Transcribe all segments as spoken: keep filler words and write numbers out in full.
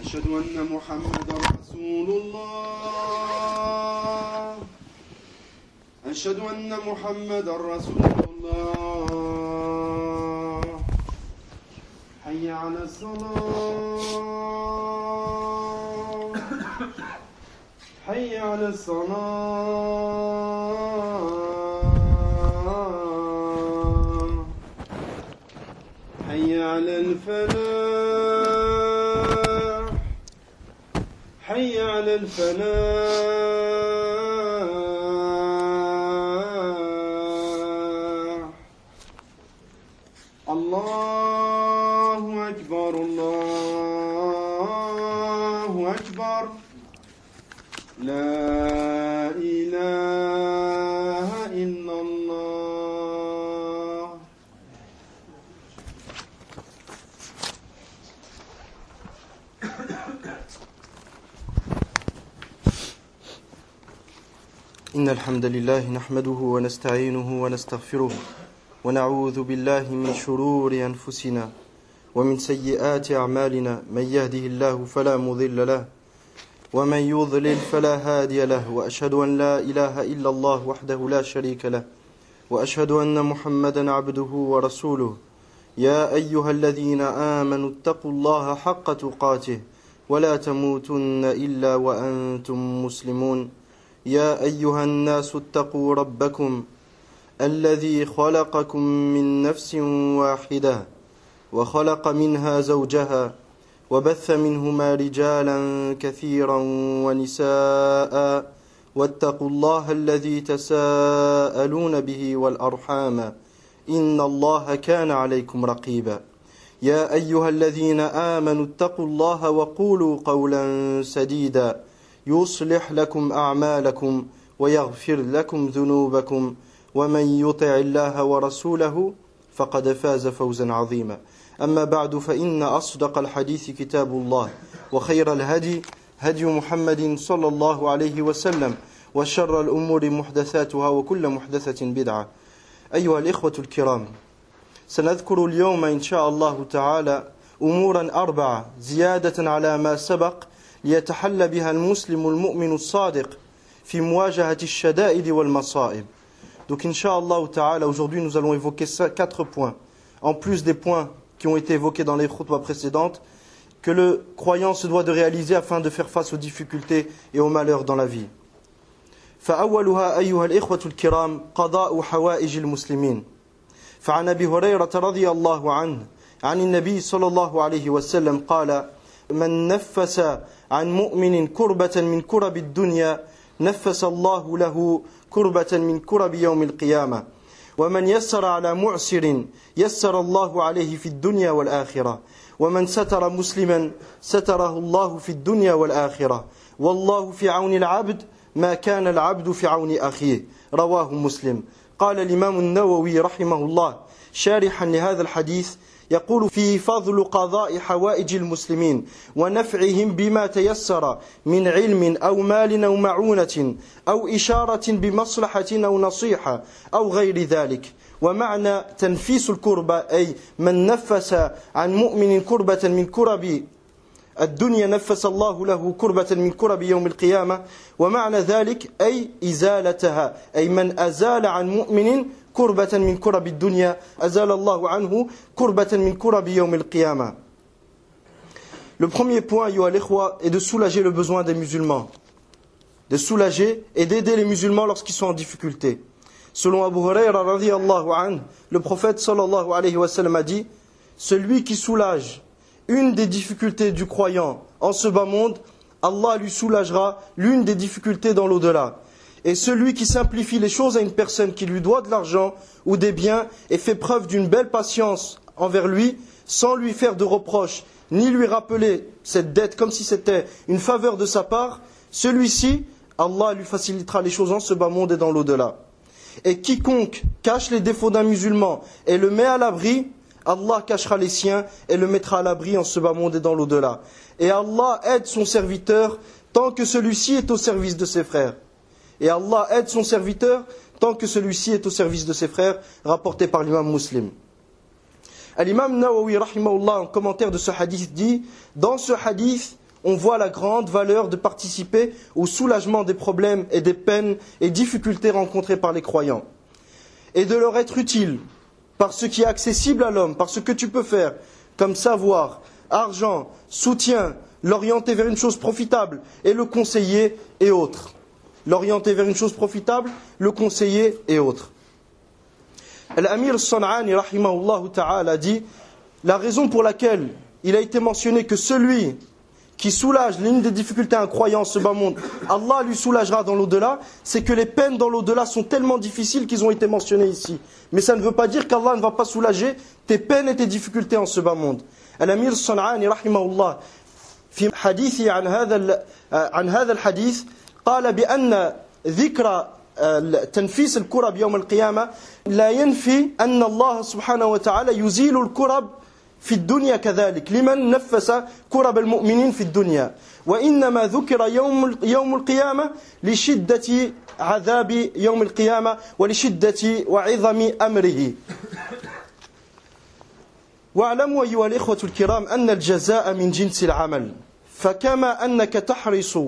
أشهد أن محمدا رسول الله أشهد أن محمدا رسول الله حي على الصلاة حي على الصلاة حي على الفلاح حي على الفلاح الله أكبر الله أكبر لا إله إلا الله. إن الحمد لله نحمده ونستعينه ونستغفره ونعوذ بالله من شرور أنفسنا ومن سيئات أعمالنا من يهده الله فلا مضل له ومن يضلل فلا هادي له وأشهد أن لا إله إلا الله وحده لا شريك له وأشهد أن محمدا عبده ورسوله يا أيها الذين آمنوا اتقوا الله حق تقاته ولا تموتن إلا وأنتم مسلمون يا أيها الناس اتقوا ربكم الذي خلقكم من نفس واحدة وخلق منها زوجها وبث منهما رجالا كثيرا ونساء واتقوا الله الذي تساءلون به والأرحام إن الله كان عليكم رقيبا يا أيها الذين آمنوا اتقوا الله وقولوا قولا سديدا يصلح لكم أعمالكم ويغفر لكم ذنوبكم ومن يطع الله ورسوله فقد فاز فوزا عظيما أما بعد فإن أصدق الحديث كتاب الله وخير الهدي هدي محمد صلى الله عليه وسلم وشر الأمور محدثاتها وكل محدثة بدعة. أيها الإخوة الكرام، سنذكر اليوم إن شاء الله تعالى أمورا أربعة زيادة على ما سبق ليتحلى بها المسلم المؤمن الصادق في مواجهة الشدائد والمصائب. Donc Inch'Allah Ta'ala, aujourd'hui nous allons évoquer quatre points, en plus des points qui ont été évoqués dans les khutbahs précédentes, que le croyant se doit de réaliser afin de faire face aux difficultés et aux malheurs dans la vie. فأولها أيها الإخوة الكرام قضاء حوائج المسلمين. فعن أبي هريرة رضي الله عنه عن النبي صلى الله عليه وسلم قال: من نفس عن مؤمن كربة من كرب الدنيا نفس الله له كربة من كرب يوم القيامة ومن يسر على معسر يسر الله عليه في الدنيا والآخرة ومن ستر مسلما ستره الله في الدنيا والآخرة والله في عون العبد ما كان العبد في عون أخيه. رواه مسلم. قال الإمام النووي رحمه الله شارحا لهذا الحديث يقول: فيه فضل قضاء حوائج المسلمين ونفعهم بما تيسر من علم أو مال أو معونة أو إشارة بمصلحة أو نصيحة أو غير ذلك. ومعنى تنفيس الكربة أي من نفس عن مؤمن كربة من كرب الدنيا نفس الله له كربة من كرب يوم القيامة. ومعنى ذلك أي إزالتها، أي من أزال عن مؤمن كربة من كرب الدنيا أزال الله عنه كربة من كرب يوم القيامة. Le premier point, ayyuha al-ikhwa, est de soulager le besoin des musulmans, de soulager et d'aider les musulmans lorsqu'ils sont en difficulté. Selon Abu Hurayra radiyallahu anhu, le prophète sallallahu alayhi wa sallam a dit: celui qui soulage une des difficultés du croyant en ce bas monde, Allah lui soulagera l'une des difficultés dans l'au-delà. Et celui qui simplifie les choses à une personne qui lui doit de l'argent ou des biens et fait preuve d'une belle patience envers lui, sans lui faire de reproches, ni lui rappeler cette dette comme si c'était une faveur de sa part, celui-ci, Allah lui facilitera les choses en ce bas monde et dans l'au-delà. Et quiconque cache les défauts d'un musulman et le met à l'abri, Allah cachera les siens et le mettra à l'abri en ce bas monde et dans l'au-delà. Et Allah aide son serviteur tant que celui-ci est au service de ses frères. Et Allah aide son serviteur tant que celui-ci est au service de ses frères, rapporté par l'imam Muslim. L'imam Nawawi, rahimahullah, en commentaire de ce hadith, dit: dans ce hadith, on voit la grande valeur de participer au soulagement des problèmes et des peines et difficultés rencontrées par les croyants. Et de leur être utile par ce qui est accessible à l'homme, par ce que tu peux faire, comme savoir, argent, soutien, l'orienter vers une chose profitable et le conseiller et autres. L'orienter vers une chose profitable, le conseiller et autres. L'Amir al-San'ani, rahimahullah ta'ala, dit la raison pour laquelle il a été mentionné que celui qui soulage l'une des difficultés à un croyant en ce bas monde, Allah lui soulagera dans l'au-delà, c'est que les peines dans l'au-delà sont tellement difficiles qu'ils ont été mentionnées ici. Mais ça ne veut pas dire qu'Allah ne va pas soulager tes peines et tes difficultés en ce bas monde. Al-Amir al-San'ani, rahimahullah, في حديثه عن هذا عن هذا الحديث قال بأن ذكر تنفيس الكرب يوم القيامة لا ينفي أن الله سبحانه وتعالى يزيل الكرب في الدنيا كذلك لمن نفس كرب المؤمنين في الدنيا وإنما ذكر يوم يوم القيامة لشدة عذاب يوم القيامة ولشدة وعظم أمره. واعلموا أيها الإخوة الكرام أن الجزاء من جنس العمل، فكما أنك تحرص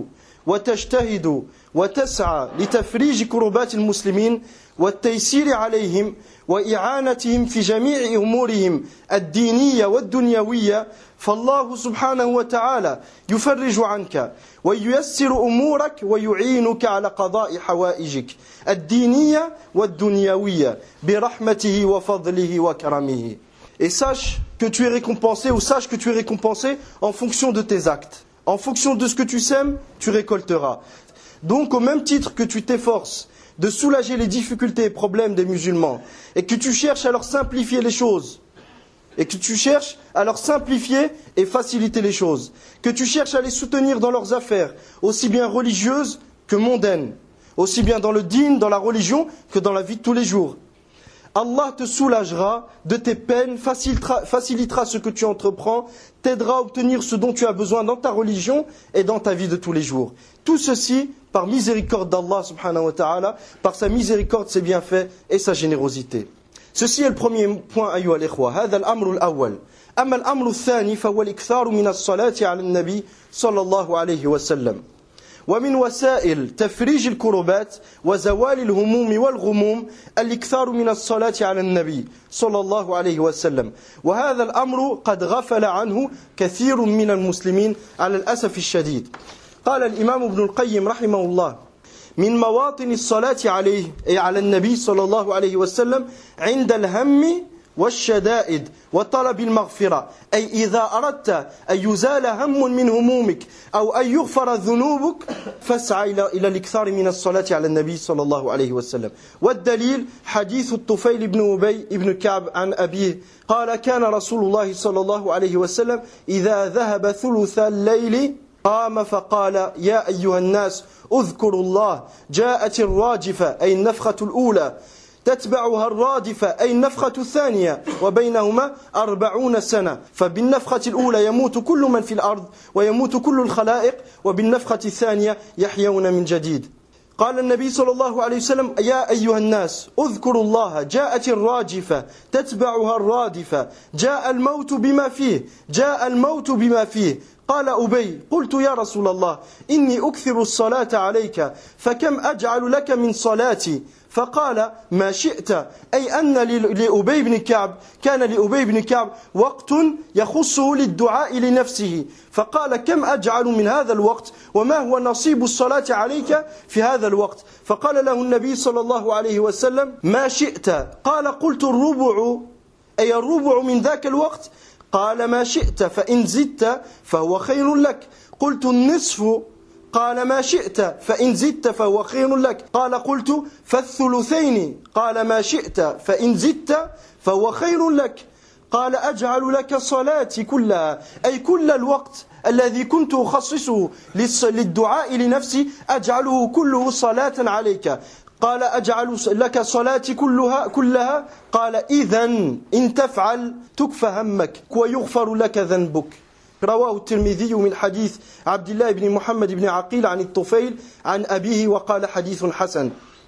وتجتهد وتسعى لتفريج كربات المسلمين والتيسير عليهم وإعانتهم في جميع أمورهم الدينية والدنيوية، فالله سبحانه وتعالى يفرج عنك وييسر أمورك ويعينك على قضاء حوائجك الدينية والدنيوية برحمته وفضله وكرمه. Et sache que tu es récompensé, ou sache que tu es récompensé en fonction de tes actes. En fonction de ce que tu sèmes, tu récolteras. Donc au même titre que tu t'efforces de soulager les difficultés et problèmes des musulmans, et que tu cherches à leur simplifier les choses, et que tu cherches à leur simplifier et faciliter les choses, que tu cherches à les soutenir dans leurs affaires, aussi bien religieuses que mondaines, aussi bien dans le dîn, dans la religion, que dans la vie de tous les jours. Allah te soulagera de tes peines, facilitera, facilitera ce que tu entreprends, t'aidera à obtenir ce dont tu as besoin dans ta religion et dans ta vie de tous les jours. Tout ceci par miséricorde d'Allah subhanahu wa ta'ala, par sa miséricorde, ses bienfaits et sa générosité. Ceci est le premier point, أيها الإخوة. هذا الأمر الأول. أما الأمر الثاني فهو الإكثار من الصلاة على النبي صلى الله عليه وسلم. ومن وسائل تفريج الكربات وزوال الهموم والغموم الإكثار من الصلاة على النبي صلى الله عليه وسلم، وهذا الأمر قد غفل عنه كثير من المسلمين على الأسف الشديد. قال الإمام ابن القيم رحمه الله: من مواطن الصلاة عليه أي على النبي صلى الله عليه وسلم عند الهم والشدائد وطلب المغفرة، أي إذا أردت أن يزال هم من همومك أو أن يغفر ذنوبك فاسعى إلى الإكثار من الصلاة على النبي صلى الله عليه وسلم. والدليل حديث الطفيل بن أبي بن كعب عن أبيه قال: كان رسول الله صلى الله عليه وسلم إذا ذهب ثلث الليل قام فقال: يا أيها الناس اذكروا الله. جاءت الراجفة أي النفخة الأولى تتبعها الرادفة أي النفخة الثانية وبينهما أربعون سنة، فبالنفخة الأولى يموت كل من في الأرض ويموت كل الخلائق، وبالنفخة الثانية يحيون من جديد. قال النبي صلى الله عليه وسلم: يا أيها الناس اذكروا الله. جاءت الراجفة تتبعها الرادفة، جاء الموت بما فيه، جاء الموت بما فيه. قال أبي: قلت يا رسول الله إني أكثر الصلاة عليك فكم أجعل لك من صلاتي؟ فقال: ما شئت، أي أن لأبي بن كعب كان لأبي بن كعب وقت يخصه للدعاء لنفسه، فقال: كم أجعل من هذا الوقت وما هو نصيب الصلاة عليك في هذا الوقت؟ فقال له النبي صلى الله عليه وسلم: ما شئت. قال: قلت الربع، أي الربع من ذاك الوقت؟ قال: ما شئت، فإن زدت فهو خير لك. قلت النصف. قال: ما شئت، فإن زدت فهو خير لك. قال: قلت فالثلثين. قال: ما شئت، فإن زدت فهو خير لك. قال: أجعل لك صلاتي كلها، أي كل الوقت الذي كنت أخصصه للدعاء لنفسي أجعله كله صلاة عليك. قال: أجعل لك صلاتي كلها كلها. قال: إذن إن تفعل تكفى همك ويغفر لك ذنبك. رواه الترمذي من حديث عبد الله بن محمد بن عقيل عن الطفيل عن أبيه وقال: حديث حسن.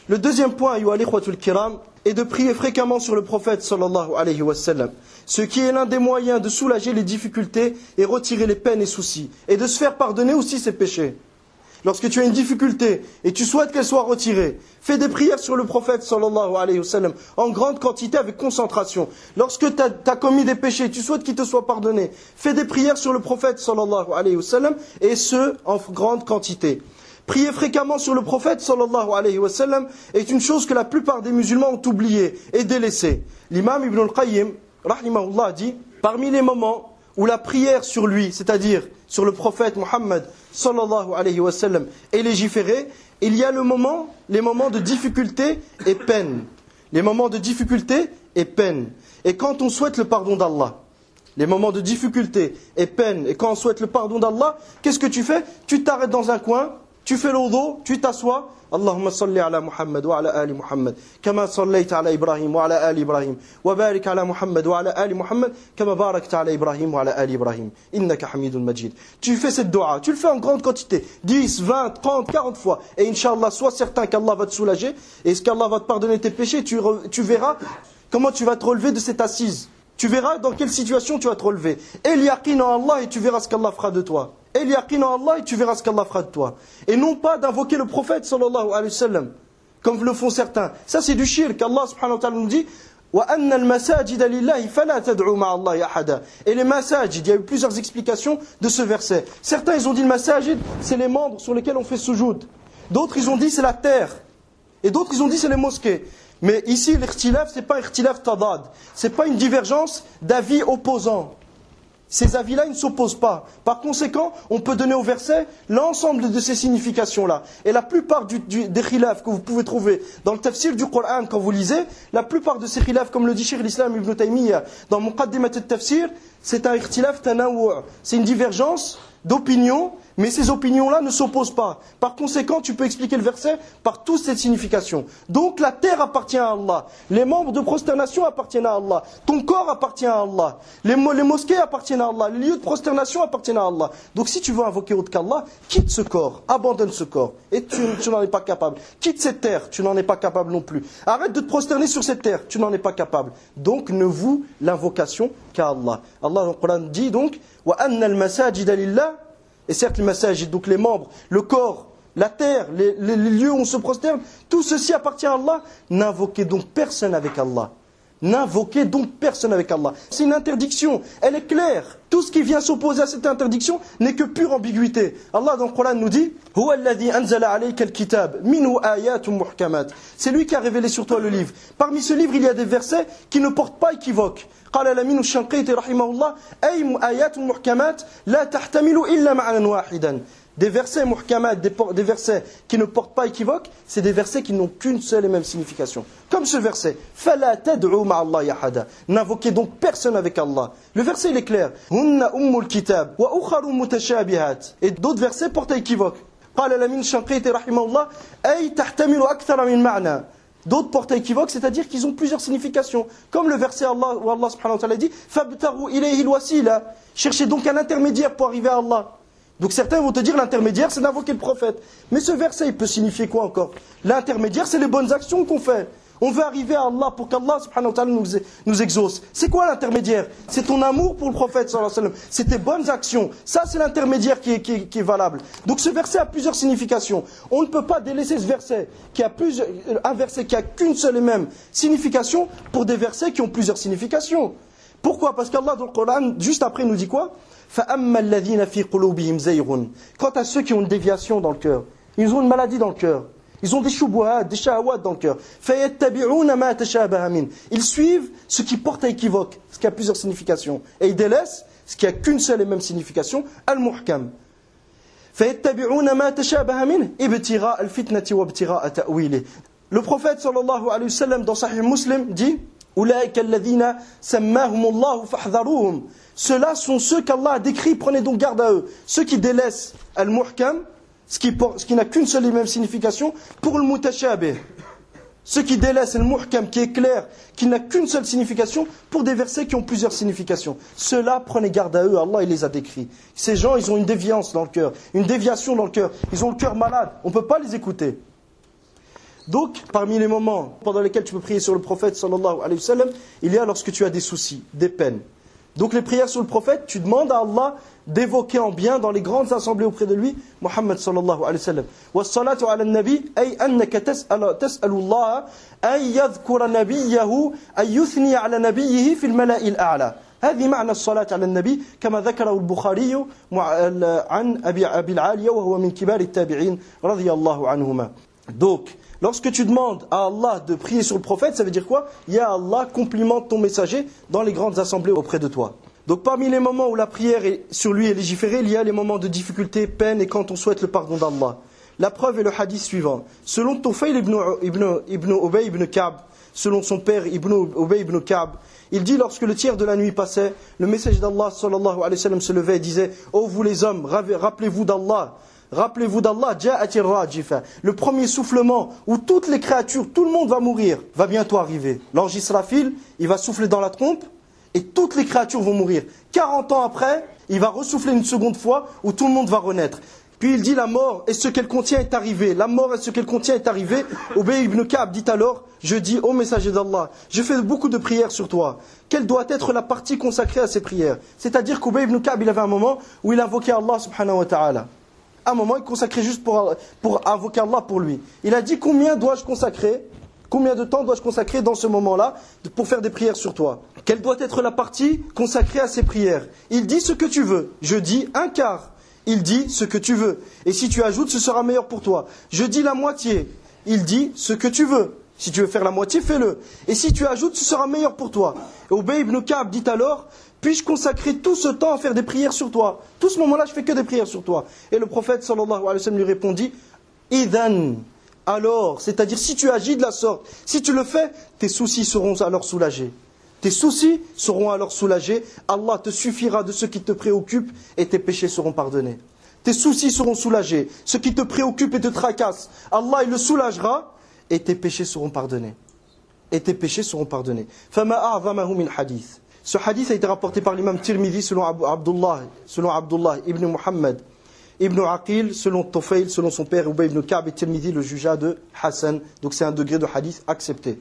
Le deuxième point, ayyuha al-ikhwatul kiram, est de prier fréquemment sur le prophète sallallahu alayhi wa sallam, ce qui est l'un des moyens de soulager les difficultés et retirer les peines et soucis, et de se faire pardonner aussi ses péchés. Lorsque tu as une difficulté et tu souhaites qu'elle soit retirée, fais des prières sur le prophète sallallahu alayhi wa sallam en grande quantité avec concentration. Lorsque tu as commis des péchés et tu souhaites qu'il te soit pardonné, fais des prières sur le prophète sallallahu alayhi wa sallam et ce en grande quantité. Prier fréquemment sur le prophète sallallahu alayhi wa sallam est une chose que la plupart des musulmans ont oubliée et délaissée. L'imam Ibn al-Qayyim, rahimahullah, dit, parmi les moments où la prière sur lui, c'est-à-dire sur le prophète Muhammad sallallahu alayhi wa sallam, est légiférée, il y a le moment, les moments de difficulté et peine. Les moments de difficulté et peine. Et quand on souhaite le pardon d'Allah, les moments de difficulté et peine, et quand on souhaite le pardon d'Allah, qu'est-ce que tu fais? Tu t'arrêtes dans un coin, tu fais le wudu, tu t'assois. Allahumma salli ala Muhammad wa ala ali Muhammad, kama sallaita ala Ibrahim wa ala ali Ibrahim, wa barik ala Muhammad wa ala ali Muhammad, kama barakta ala Ibrahim wa ala ali Ibrahim, innaka hamidun majid. Tu fais cette dua, tu le fais en grande quantité, dix, vingt, trente, quarante fois, et Inch'Allah, sois certain qu'Allah va te soulager, et qu'Allah va te pardonner tes péchés, tu, tu verras comment tu vas te relever de cette assise. Tu verras dans quelle situation tu vas te relever. Et l'yaqin en Allah, et tu verras ce qu'Allah fera de toi. Et l'yaqin en Allah, et tu verras ce qu'Allah fera de toi. Et non pas d'invoquer le prophète sallallahu alayhi wa sallam, comme le font certains. Ça c'est du shirk. Allah subhanahu wa ta'ala nous dit وَأَنَّ الْمَسَاجِدَ لِلَّهِ فَلَا تَدْعُوا مَعَ اللَّهِ أَحَدًا. Et les masajid, il y a eu plusieurs explications de ce verset. Certains ils ont dit le masajid, c'est les membres sur lesquels on fait sujoud. D'autres ils ont dit c'est la terre. Et d'autres ils ont dit c'est les mosquées. Mais ici, l'ikhtilaf, c'est pas un ikhtilaf tadad. C'est pas une divergence d'avis opposants. Ces avis-là, ils ne s'opposent pas. Par conséquent, on peut donner au verset l'ensemble de ces significations-là. Et la plupart du, du, des khilaf que vous pouvez trouver dans le tafsir du Coran quand vous lisez, la plupart de ces khilaf, comme le dit Cheikh l'Islam Ibn Taymiyyah dans Muqaddimat al-Tafsir, c'est un ikhtilaf tanawu'. C'est une divergence d'opinion, mais ces opinions-là ne s'opposent pas. Par conséquent, tu peux expliquer le verset par toutes ces significations. Donc la terre appartient à Allah, les membres de prosternation appartiennent à Allah, ton corps appartient à Allah, les, les mosquées appartiennent à Allah, les lieux de prosternation appartiennent à Allah. Donc si tu veux invoquer autre qu'Allah, quitte ce corps, abandonne ce corps, et tu, tu n'en es pas capable. Quitte cette terre, tu n'en es pas capable non plus. Arrête de te prosterner sur cette terre, tu n'en es pas capable. Donc ne voue l'invocation qu'à Allah. Allah dans le Coran dit donc وَأَنَّ الْمَسَاجِدَ لِلَّهِ. Et certes, les masajid, donc les membres, le corps, la terre, les, les, les lieux où on se prosterne, tout ceci appartient à Allah. N'invoquez donc personne avec Allah. N'invoquez donc personne avec Allah. C'est une interdiction, elle est claire. Tout ce qui vient s'opposer à cette interdiction n'est que pure ambiguïté. Allah dans le Coran nous dit هُوَ الَّذِي أَنزَلَ عَلَيْكَ الْكِتَابَ مِنْهُ آيَاتٌ مُحْكَمَاتٌ. C'est lui qui a révélé sur toi le livre. Parmi ce livre, il y a des versets qui ne portent pas équivoque. قال الأمين الشنقيطي رحمه الله أي آيات محكمات لا تحتمل إلا معنى واحدا. Des versets muhkamat, des, des versets qui ne portent pas équivoque, c'est des versets qui n'ont qu'une seule et même signification. Comme ce verset, فَلَا تَدْعُوا مَعَ اللَّهِ أَحَدًا. N'invoquez donc personne avec Allah. Le verset il est clair. هُنَّ أُمُّ الْكِتَابِ وَأُخَرُ مُتَشَابِهَاتٍ. Et d'autres versets portent équivoque. قال الأمين الشنقيطي رحمه الله أي تحتمل أكثر من معنى. D'autres portent équivoque, c'est-à-dire qu'ils ont plusieurs significations. Comme le verset Allah, où Allah subhanahu wa ta'ala dit فَابْتَغُوا إِلَيْهِ الْوَسِيلَةَ. Cherchez donc un intermédiaire pour arriver à Allah. Donc certains vont te dire l'intermédiaire c'est d'invoquer le prophète. Mais ce verset il peut signifier quoi encore? L'intermédiaire c'est les bonnes actions qu'on fait. On veut arriver à Allah pour qu'Allah subhanahu wa ta'ala nous, nous exauce. C'est quoi l'intermédiaire? C'est ton amour pour le prophète sallallahu alayhi wa sallam. C'est tes bonnes actions. Ça c'est l'intermédiaire qui est, qui, est, qui est valable. Donc ce verset a plusieurs significations. On ne peut pas délaisser ce verset qui a plusieurs, un verset qui a qu'une seule et même signification pour des versets qui ont plusieurs significations. Pourquoi? Parce qu'Allah dans le Coran juste après nous dit quoi? فَأَمَّا الَّذِينَ فِي قُلُوبِهِمْ زَيْغٌ. Quant à ceux qui ont une déviation dans le cœur, ils ont une maladie dans le cœur, ils ont des shubuhat, des shahawat dans le cœur. فَيَتَّبِعُونَ مَا تَشَابَهَ مِنْهُ. Ils suivent ce qui porte à équivoque, ce qui a plusieurs significations. Et ils délaissent ce qui a qu'une seule et même signification, al-muhkam. فَيَتَّبِعُونَ مَا تَشَابَهَ مِنْهُ ابْتِغَاءَ الْفِتْنَةِ وَابْتِغَاءَ تَأْوِيلِهِ. Le prophète sallallahu alayhi wa sallam dans Sahih Muslim dit أُولَٰئِكَ الَّذِينَ سَمَّاهُمُ اللَّهُ فَاحْذَرُوهُمْ. Ceux-là sont ceux qu'Allah a décrits, prenez donc garde à eux. Ceux qui délaissent al-muhkam, ce qui, ce qui n'a qu'une seule et même signification, pour le mutashabih. Ceux qui délaissent al-muhkam, qui est clair, qui n'a qu'une seule signification, pour des versets qui ont plusieurs significations. Ceux-là, prenez garde à eux, Allah il les a décrits. Ces gens, ils ont une déviance dans le cœur, une déviation dans le cœur. Ils ont le cœur malade, on ne peut pas les écouter. Donc, parmi les moments pendant lesquels tu peux prier sur le prophète sallallahu alayhi wa sallam, il y a lorsque tu as des soucis, des peines. Donc les prières sur le prophète, tu demandes à Allah d'évoquer en bien dans les grandes assemblées auprès de lui, Muhammad sallallahu alayhi wa sallam. وَالصَّلَاةُ عَلَى النَّبِي أي أنك تسأل, تسأل الله أن يذكر نبيه أن يثني على نبيه في الملأ الأعلى. هذه معنى الصلاة على النبي كما ذكره البخاري عن أبي, أبي العالية وهو من كبار التابعين رضي الله عنهما. Donc, lorsque tu demandes à Allah de prier sur le prophète, ça veut dire quoi? Ya Allah, complimente ton messager dans les grandes assemblées auprès de toi. Donc parmi les moments où la prière est, sur lui est légiférée, il y a les moments de difficulté, peine et quand on souhaite le pardon d'Allah. La preuve est le hadith suivant. Selon Tufayl ibn, ibn, ibn Ubay ibn Ka'b, selon son père Ibn Ubay ibn Ka'b, il dit lorsque le tiers de la nuit passait, le messager d'Allah sallallahu alayhi wa sallam se levait et disait: ô vous les hommes, rappelez-vous d'Allah. Rappelez-vous d'Allah, ja'atir rajifa. Le premier soufflement où toutes les créatures, tout le monde va mourir, va bientôt arriver. L'ange Israfil, il va souffler dans la trompe et toutes les créatures vont mourir. quarante ans après, il va ressouffler une seconde fois où tout le monde va renaître. Puis il dit la mort et ce qu'elle contient est arrivé. La mort et ce qu'elle contient est arrivé. Ubay ibn Ka'b dit alors: je dis ô messager d'Allah, je fais beaucoup de prières sur toi. Quelle doit être la partie consacrée à ces prières? C'est-à-dire qu'Ubay ibn Ka'b, il avait un moment où il invoquait Allah subhanahu wa ta'ala. Un moment, il consacrait juste pour, pour invoquer Allah pour lui. Il a dit: combien dois-je consacrer, combien de temps dois-je consacrer dans ce moment-là pour faire des prières sur toi? Quelle doit être la partie consacrée à ces prières? Il dit ce que tu veux. Je dis un quart. Il dit ce que tu veux. Et si tu ajoutes, ce sera meilleur pour toi. Je dis la moitié. Il dit ce que tu veux. Si tu veux faire la moitié, fais-le. Et si tu ajoutes, ce sera meilleur pour toi. Et Ubay ibn Ka'b dit alors: puis-je consacrer tout ce temps à faire des prières sur toi? Tout ce moment-là, je fais que des prières sur toi. Et le prophète sallallahu alayhi wa sallam lui répondit: Idhan, alors, c'est-à-dire si tu agis de la sorte, si tu le fais, tes soucis seront alors soulagés. Tes soucis seront alors soulagés. Allah te suffira de ce qui te préoccupe et tes péchés seront pardonnés. Tes soucis seront soulagés. Ce qui te préoccupe et te tracasse, Allah il le soulagera et tes péchés seront pardonnés. Et tes péchés seront pardonnés. Fama a'zamahu min hadith. Ce hadith a été rapporté par l'imam Tirmidhi selon Abdullah, selon Abdullah ibn Muhammad, ibn Aqil, selon Tufayl, selon son père Ubay ibn Ka'b, et Tirmidhi le jugea de Hassan. Donc c'est un degré de hadith accepté.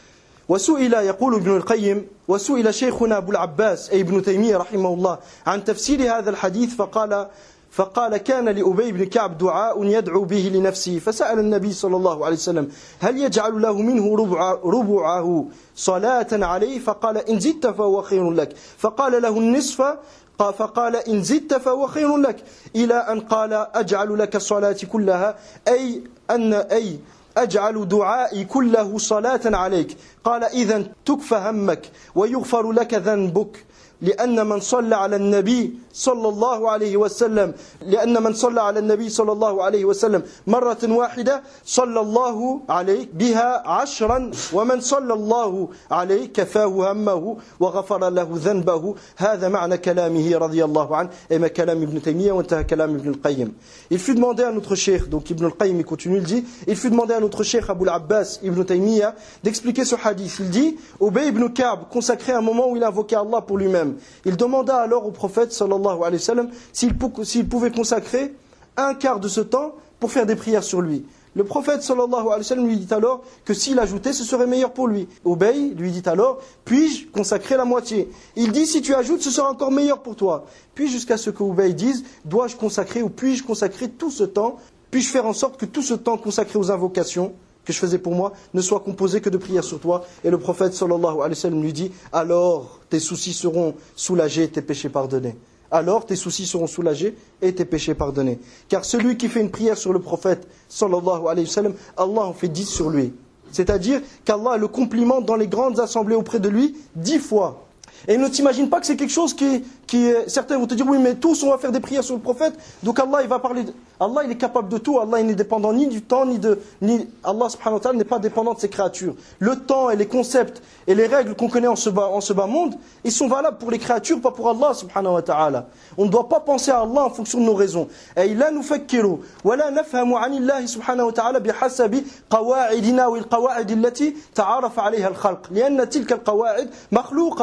وسئل يقول ابن القيم وسئل شيخنا أبو العباس أي ابن تيمية رحمه الله عن تفسير هذا الحديث فقال فقال كان لأبي بن كعب دعاء يدعو به لنفسه فسأل النبي صلى الله عليه وسلم هل يجعل له منه ربع ربعه صلاة عليه فقال إن زدت فهو خير لك فقال له النصف فقال إن زدت فهو خير لك إلى أن قال أجعل لك الصلاة كلها أي أن أي أجعل دعائي كله صلاة عليك قال إذن تكفى همك ويغفر لك ذنبك لأن من صلى على النبي صلى الله عليه وسلم لأن من صلى على النبي صلى الله عليه وسلم مرة واحدة صلى الله عليه بها عشرا ومن صلى الله عليه كفاه همه وغفر له ذنبه هذا معنى كلامه رضي الله عنه إما كلام ابن تيمية وانتهى كلام ابن القيم. Il fut demandé à notre cheikh, donc Ibn al-Qayyim il continue, il dit, il fut demandé à notre cheikh Abu al-Abbas Ibn Taymiyyah d'expliquer ce hadith. Il dit, Ubay ibn Ka'b consacrait un moment où il invoquait Allah pour lui-même. Il demanda alors au prophète sallallahu alayhi wa sallam s'il, s'il pouvait consacrer un quart de ce temps pour faire des prières sur lui. Le prophète sallallahu alayhi wa sallam lui dit alors que s'il ajoutait, ce serait meilleur pour lui. Ubay lui dit alors: puis-je consacrer la moitié? Il dit: si tu ajoutes, ce sera encore meilleur pour toi. Puis jusqu'à ce que Ubay dise: dois-je consacrer ou puis-je consacrer tout ce temps? Puis-je faire en sorte que tout ce temps consacré aux invocations que je faisais pour moi ne soit composé que de prières sur toi? Et le prophète sallallahu alayhi wa sallam lui dit: alors tes soucis seront soulagés, tes péchés pardonnés. Alors tes soucis seront soulagés et tes péchés pardonnés. Car celui qui fait une prière sur le prophète sallallahu alayhi wa sallam, Allah en fait dix sur lui. C'est-à-dire qu'Allah le complimente dans les grandes assemblées auprès de lui dix fois. Et ne t'imagine pas que c'est quelque chose qui, qui certains vont te dire: oui, mais tous on va faire des prières sur le prophète, donc Allah il va parler de, Allah il est capable de tout. Allah il n'est dépendant ni du temps ni de ni Allah subhanahu wa ta'ala n'est pas dépendant de ses créatures. Le temps et les concepts et les règles qu'on connaît en ce bas en ce bas monde, ils sont valables pour les créatures, pas pour Allah subhanahu wa ta'ala. On ne doit pas penser à Allah en fonction de nos raisons. Et la nufakkiru wa la nafhamu 'anillahi subhanahu wa ta'ala bihasabi qawa'idina wal qawa'id allati ta'arafa 'alayha al-khalq. لأن تلك القواعد مخلوقة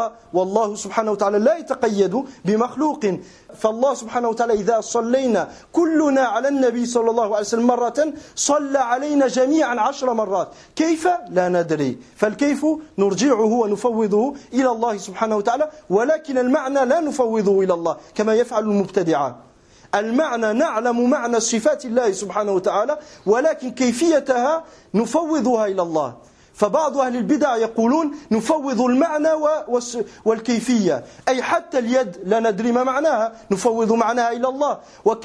والله سبحانه وتعالى لا يتقيد بمخلوق فالله سبحانه وتعالى إذا صلينا كلنا على النبي صلى الله عليه وسلم مرة صلى علينا جميعا عشر مرات كيف؟ لا ندري فالكيف نرجعه ونفوضه إلى الله سبحانه وتعالى ولكن المعنى لا نفوضه إلى الله كما يفعل المبتدعة المعنى نعلم معنى صفات الله سبحانه وتعالى ولكن كيفيتها نفوضها إلى الله فبعض أهل البدع يقولون نفوض المعنى والكيفية أي حتى اليد لا ندري ما معناها نفوض معناها إلى الله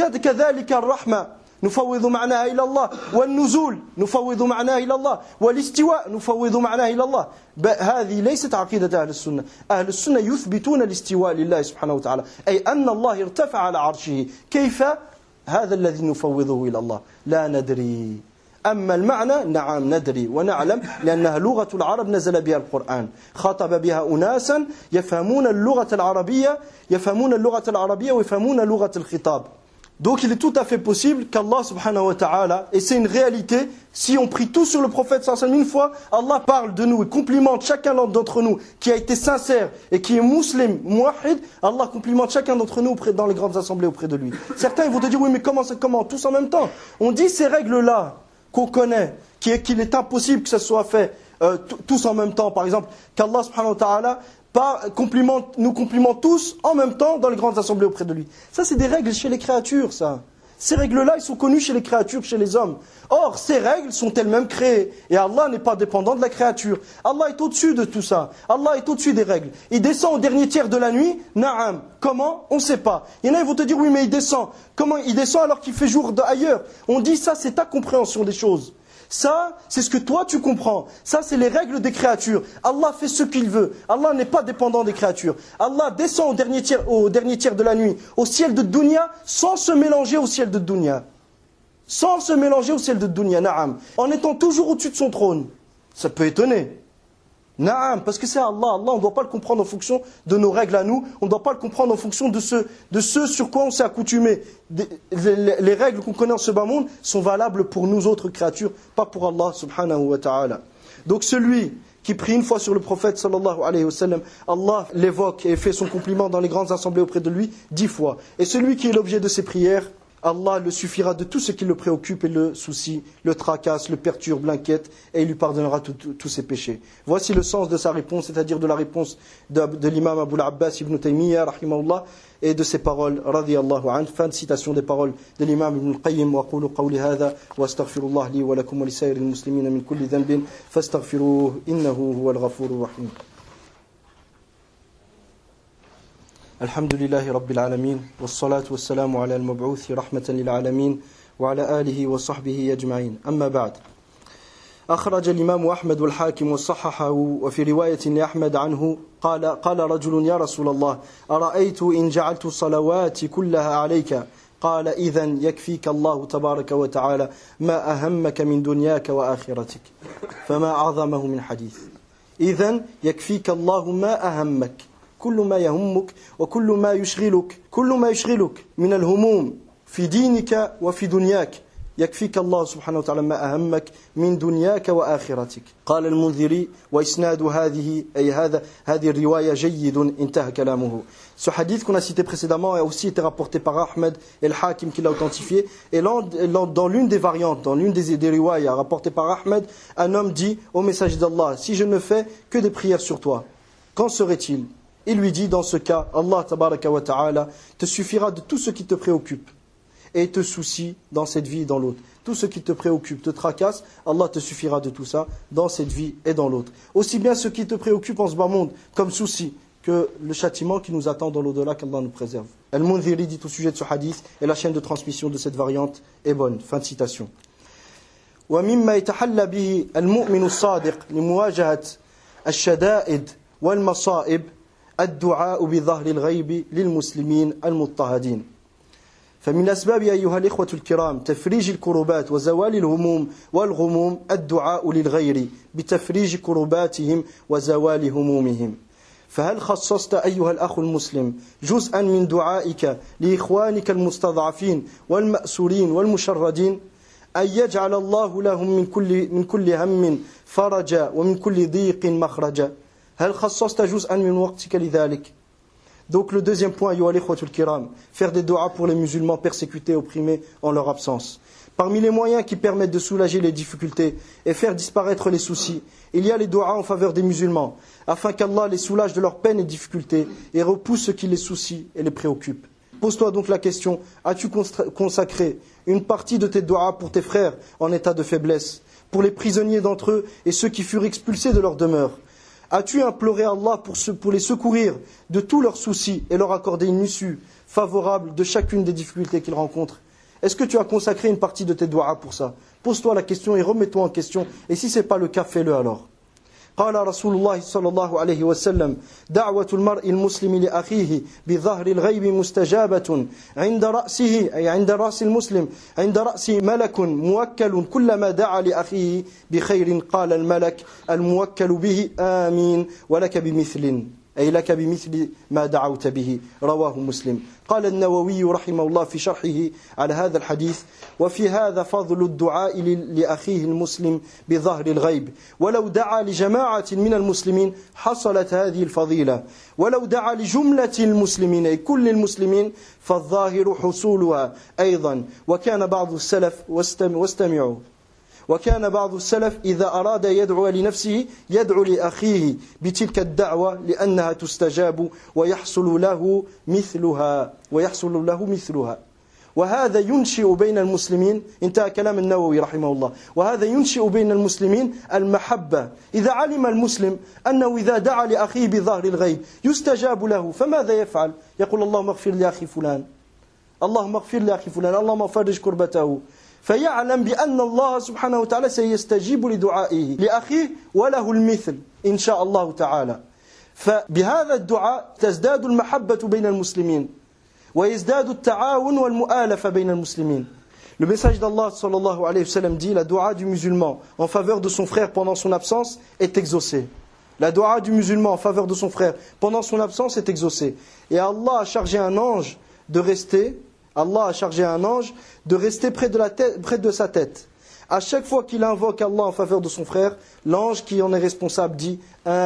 وكذلك الرحمة نفوض معناها إلى الله والنزول نفوض معناها إلى الله والاستواء نفوض معناها إلى الله هذه ليست عقيدة أهل السنة أهل السنة يثبتون الاستواء لله سبحانه وتعالى أي أن الله ارتفع على عرشه كيف هذا الذي نفوضه إلى الله لا ندري أما المعنى نعم ندري ونعلم لأنها لغة العرب نزل بها القرآن خاطب بها أناسا يفهمون اللغة العربية يفهمون اللغة العربية ويفهمون لغة الخطاب. Donc il est tout à fait possible qu'Allah subhanahu wa ta'ala, et c'est une réalité, si on prie tous sur le prophète sallallahu alayhi wa sallam une fois, Allah parle de nous et complimente chacun d'entre nous qui a été sincère et qui est musulman, muwahhid, Allah complimente chacun d'entre nous dans les grandes assemblées auprès de lui. Certains ils vont te dire oui mais comment c'est comment tous en même temps. On dit ces règles-là qu'on connaît, qu'il est, qu'il est impossible que ça soit fait euh, tous en même temps, par exemple, qu'Allah subhanahu wa ta'ala Par, complimente, nous complimente tous en même temps dans les grandes assemblées auprès de lui. Ça, c'est des règles chez les créatures, ça. Ces règles-là, ils sont connues chez les créatures, chez les hommes. Or, ces règles sont elles-mêmes créées. Et Allah n'est pas dépendant de la créature. Allah est au-dessus de tout ça. Allah est au-dessus des règles. Il descend au dernier tiers de la nuit. Na'am. Comment? On ne sait pas. Il y en a, ils vont te dire, oui, mais il descend. Comment? Il descend alors qu'il fait jour ailleurs. On dit, ça, c'est ta compréhension des choses. Ça, c'est ce que toi tu comprends. Ça, c'est les règles des créatures. Allah fait ce qu'il veut. Allah n'est pas dépendant des créatures. Allah descend au dernier tiers, au dernier tiers de la nuit, au ciel de Dunya, sans se mélanger au ciel de Dunya. Sans se mélanger au ciel de Dunya, na'am. En étant toujours au-dessus de son trône. Ça peut étonner. Na'am, parce que c'est Allah. Allah, on ne doit pas le comprendre en fonction de nos règles à nous. On ne doit pas le comprendre en fonction de ce, de ce sur quoi on s'est accoutumé. Les, les, les règles qu'on connaît en ce bas monde sont valables pour nous autres créatures, pas pour Allah subhanahu wa ta'ala. Donc celui qui prie une fois sur le prophète sallallahu alayhi wa sallam, Allah l'évoque et fait son compliment dans les grandes assemblées auprès de lui dix fois. Et celui qui est l'objet de ses prières, Allah le suffira de tout ce qui le préoccupe et le soucie, le tracasse, le perturbe, l'inquiète, et il lui pardonnera tous ses péchés. Voici le sens de sa réponse, c'est-à-dire de la réponse de, de l'imam Abu al-Abbas ibn Taymiyyah, rahimahullah, et de ses paroles, radiyallahu anhu. Fin de citation des paroles de l'imam ibn al-Qayyim, wa qulu qawli hadha, wa astaghfirullah li wa lakum wa li sayril muslimina min kulli dhanbin, fastaghfiruhu, innahu huwa al-ghafurur rahim. الحمد لله رب العالمين والصلاة والسلام على المبعوث رحمة للعالمين وعلى آله وصحبه أجمعين أما بعد أخرج الإمام أحمد والحاكم وصححه وفي رواية لأحمد عنه قال قال رجل يا رسول الله أرأيت إن جعلت صلواتي كلها عليك قال إذن يكفيك الله تبارك وتعالى ما أهمك من دنياك وآخرتك فما أعظمه من حديث إذن يكفيك الله ما أهمك كل ما يهمك وكل ما يشغلك كل ما يشغلك من الهموم في دينك وفي دنياك يكفيك الله سبحانه وتعالى ما أهمك من دنياك وآخرتك قال المنذري وإسناد هذه أي هذا هذه الرواية جيد انتهى كلامه. Ce hadith qu'on a cité précédemment a aussi été rapporté par Ahmed et le Hakim qui l'a authentifié. Et là, dans l'une des variantes, dans l'une des, des riwayas rapportées par Ahmed, un homme dit au messager d'Allah, si je ne fais que des prières sur toi, qu'en serait-il? Il lui dit, dans ce cas, Allah tabaraka wa ta'ala te suffira de tout ce qui te préoccupe et te soucie dans cette vie et dans l'autre. Tout ce qui te préoccupe, te tracasse, Allah te suffira de tout ça dans cette vie et dans l'autre. Aussi bien ce qui te préoccupe en ce bas monde comme souci que le châtiment qui nous attend dans l'au-delà, qu'Allah nous préserve. Al-Mundhiri dit au sujet de ce hadith, et la chaîne de transmission de cette variante est bonne. Fin de citation. وَمِمَّا يَتَحَلَّ بِهِ الْمُؤْمِنُ الصَّادِقُ لِمُوَاجَهَةِ الشَّدَائِدِ وَالْمَصَائِبِ الدعاء بظهر الغيب للمسلمين المضطهدين فمن أسباب أيها الإخوة الكرام تفريج الكربات وزوال الهموم والغموم الدعاء للغير بتفريج كرباتهم وزوال همومهم فهل خصصت أيها الأخ المسلم جزءا من دعائك لإخوانك المستضعفين والمأسورين والمشردين أن يجعل الله لهم من كل, من كل هم فرجا ومن كل ضيق مخرجا هل خصصت جزءا من وقتك لذلك. Donc le deuxième point, أيها الإخوة الكرام, faire des du'as pour les musulmans persécutés, opprimés en leur absence. Parmi les moyens qui permettent de soulager les difficultés et faire disparaître les soucis, il y a les du'as en faveur des musulmans, afin qu'Allah les soulage de leurs peines et difficultés et repousse ce qui les soucie et les préoccupe. Pose-toi donc la question, as-tu consacré une partie de tes du'as pour tes frères en état de faiblesse, pour les prisonniers d'entre eux et ceux qui furent expulsés de leur demeure? As-tu imploré Allah pour, ce, pour les secourir de tous leurs soucis et leur accorder une issue favorable de chacune des difficultés qu'ils rencontrent? Est-ce que tu as consacré une partie de tes du'as pour ça? Pose-toi la question et remets-toi en question. Et si ce n'est pas le cas, fais-le alors. قال رسول الله صلى الله عليه وسلم دعوة المرء المسلم لأخيه بظهر الغيب مستجابة عند رأسه أي عند رأس المسلم عند رأس ملك موكل كلما دعا لأخيه بخير قال الملك الموكل به آمين ولك بمثل أي لك بمثل ما دعوت به رواه مسلم. قال النووي رحمه الله في شرحه على هذا الحديث وفي هذا فضل الدعاء لأخيه المسلم بظهر الغيب ولو دعا لجماعة من المسلمين حصلت هذه الفضيلة ولو دعا لجملة المسلمين أي كل المسلمين فالظاهر حصولها أيضا. وكان بعض السلف واستمعوا وكان بعض السلف إذا أراد يدعو لنفسه يدعو لأخيه بتلك الدعوة لأنها تستجاب ويحصل له مثلها ويحصل له مثلها وهذا ينشئ بين المسلمين. انتهى كلام النووي رحمه الله. وهذا ينشئ بين المسلمين المحبة. إذا علم المسلم أنه إذا دعا لأخيه بظهر الغيب يستجاب له فماذا يفعل؟ يقول اللهم اغفر لأخي فلان اللهم اغفر لأخي فلان اللهم فرج كربته. فيعلم بأن الله سبحانه وتعالى سيستجيب لدعائه لأخيه وله المثل إن شاء الله تعالى. فبهذا الدعاء تزداد المحبة بين المسلمين ويزداد التعاون والمؤالفة بين المسلمين. Le message d'Allah sallallahu alayhi wa sallam dit la dua du musulman en faveur de son frère pendant son absence est exaucée. La dua du musulman en faveur de son frère pendant son absence est exaucée. Et Allah a chargé un ange de rester Allah a chargé un ange de rester près de, la tête, près de sa tête. À chaque fois qu'il invoque Allah en faveur de son frère, l'ange qui en est responsable dit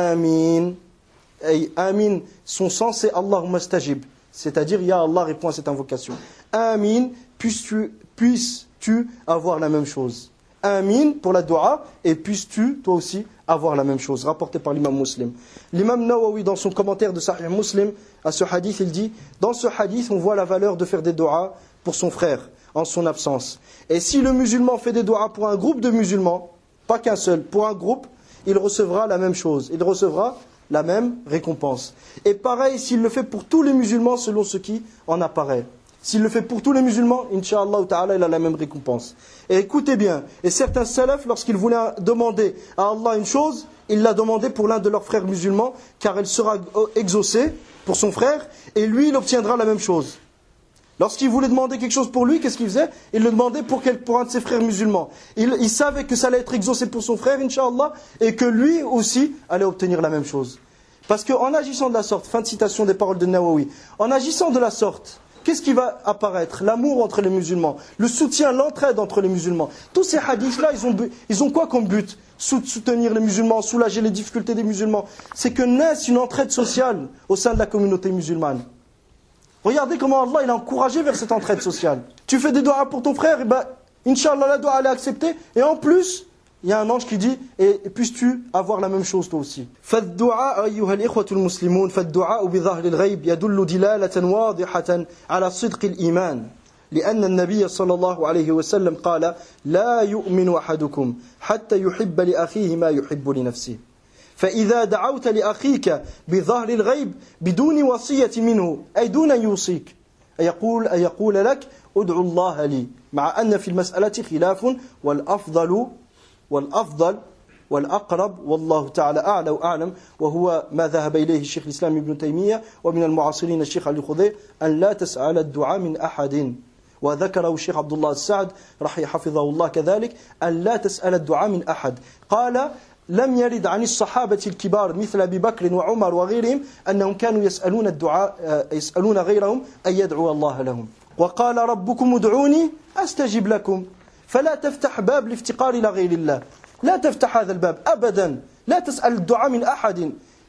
Amin. Et Amin, son sens c'est Allahumma stajib. C'est-à-dire, Ya Allah répond à cette invocation. Amin, puisses-tu, puisses-tu avoir la même chose. Amin pour la dua et puisses-tu toi aussi avoir la même chose. Rapporté par l'imam Muslim. L'imam Nawawi dans son commentaire de Sahih Muslim à ce hadith, il dit dans ce hadith on voit la valeur de faire des duas pour son frère en son absence. Et si le musulman fait des duas pour un groupe de musulmans, pas qu'un seul, pour un groupe, il recevra la même chose. Il recevra la même récompense. Et pareil s'il le fait pour tous les musulmans selon ce qui en apparaît. S'il le fait pour tous les musulmans, Inch'Allah ta'ala, il a la même récompense. Et écoutez bien, et certains salafs, lorsqu'ils voulaient demander à Allah une chose, il l'a demandé pour l'un de leurs frères musulmans, car elle sera exaucée pour son frère, et lui, il obtiendra la même chose. Lorsqu'il voulait demander quelque chose pour lui, qu'est-ce qu'il faisait? Il le demandait pour, quel, pour un de ses frères musulmans. Il, il savait que ça allait être exaucé pour son frère, Inch'Allah, et que lui aussi allait obtenir la même chose. Parce qu'en agissant de la sorte, fin de citation des paroles de Nawawi, en agissant de la sorte, qu'est-ce qui va apparaître? L'amour entre les musulmans, le soutien, l'entraide entre les musulmans. Tous ces hadiths-là, ils ont, ils ont quoi comme but? Soutenir les musulmans, soulager les difficultés des musulmans. C'est que naisse une entraide sociale au sein de la communauté musulmane. Regardez comment Allah il a encouragé vers cette entraide sociale. Tu fais des doigts pour ton frère, et ben, Inch'Allah, la doua elle est acceptée. Et en plus, il y a un ange qui dit, et puisses-tu avoir la même chose toi aussi. فالدعاء أيها الإخوة المسلمون فالدعاء بظهر الغيب يدل دلالة واضحة على صدق الإيمان لأن النبي صلى الله عليه وسلم قال لا يؤمن أحدكم حتى يحب لأخيه ما يحب لنفسه فإذا دعوت لأخيك بظهر الغيب بدون وصية منه أي دون أن يوصيك أيقول, أيقول لك ادعو الله لي مع أن في المسألة خلاف والأفضل والأفضل والأقرب والله تعالى أعلى وأعلم وهو ما ذهب إليه الشيخ الإسلام ابن تيمية ومن المعاصرين الشيخ علي خضير أن لا تسأل الدعاء من أحد وذكره الشيخ عبد الله السعد رحمه حفظه الله كذلك أن لا تسأل الدعاء من أحد قال لم يرد عن الصحابة الكبار مثل أبي بكر وعمر وغيرهم أنهم كانوا يسألون الدعاء يسألون غيرهم أن يدعو الله لهم وقال ربكم ادعوني أستجب لكم فلا تفتح باب الافتقار إلى غير الله لا تفتح هذا الباب أبدا لا تسأل الدعاء من أحد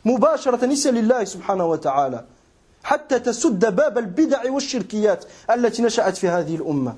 مباشرة اسأل الله سبحانه وتعالى حتى تسد باب البدع والشركيات التي نشأت في هذه الأمة.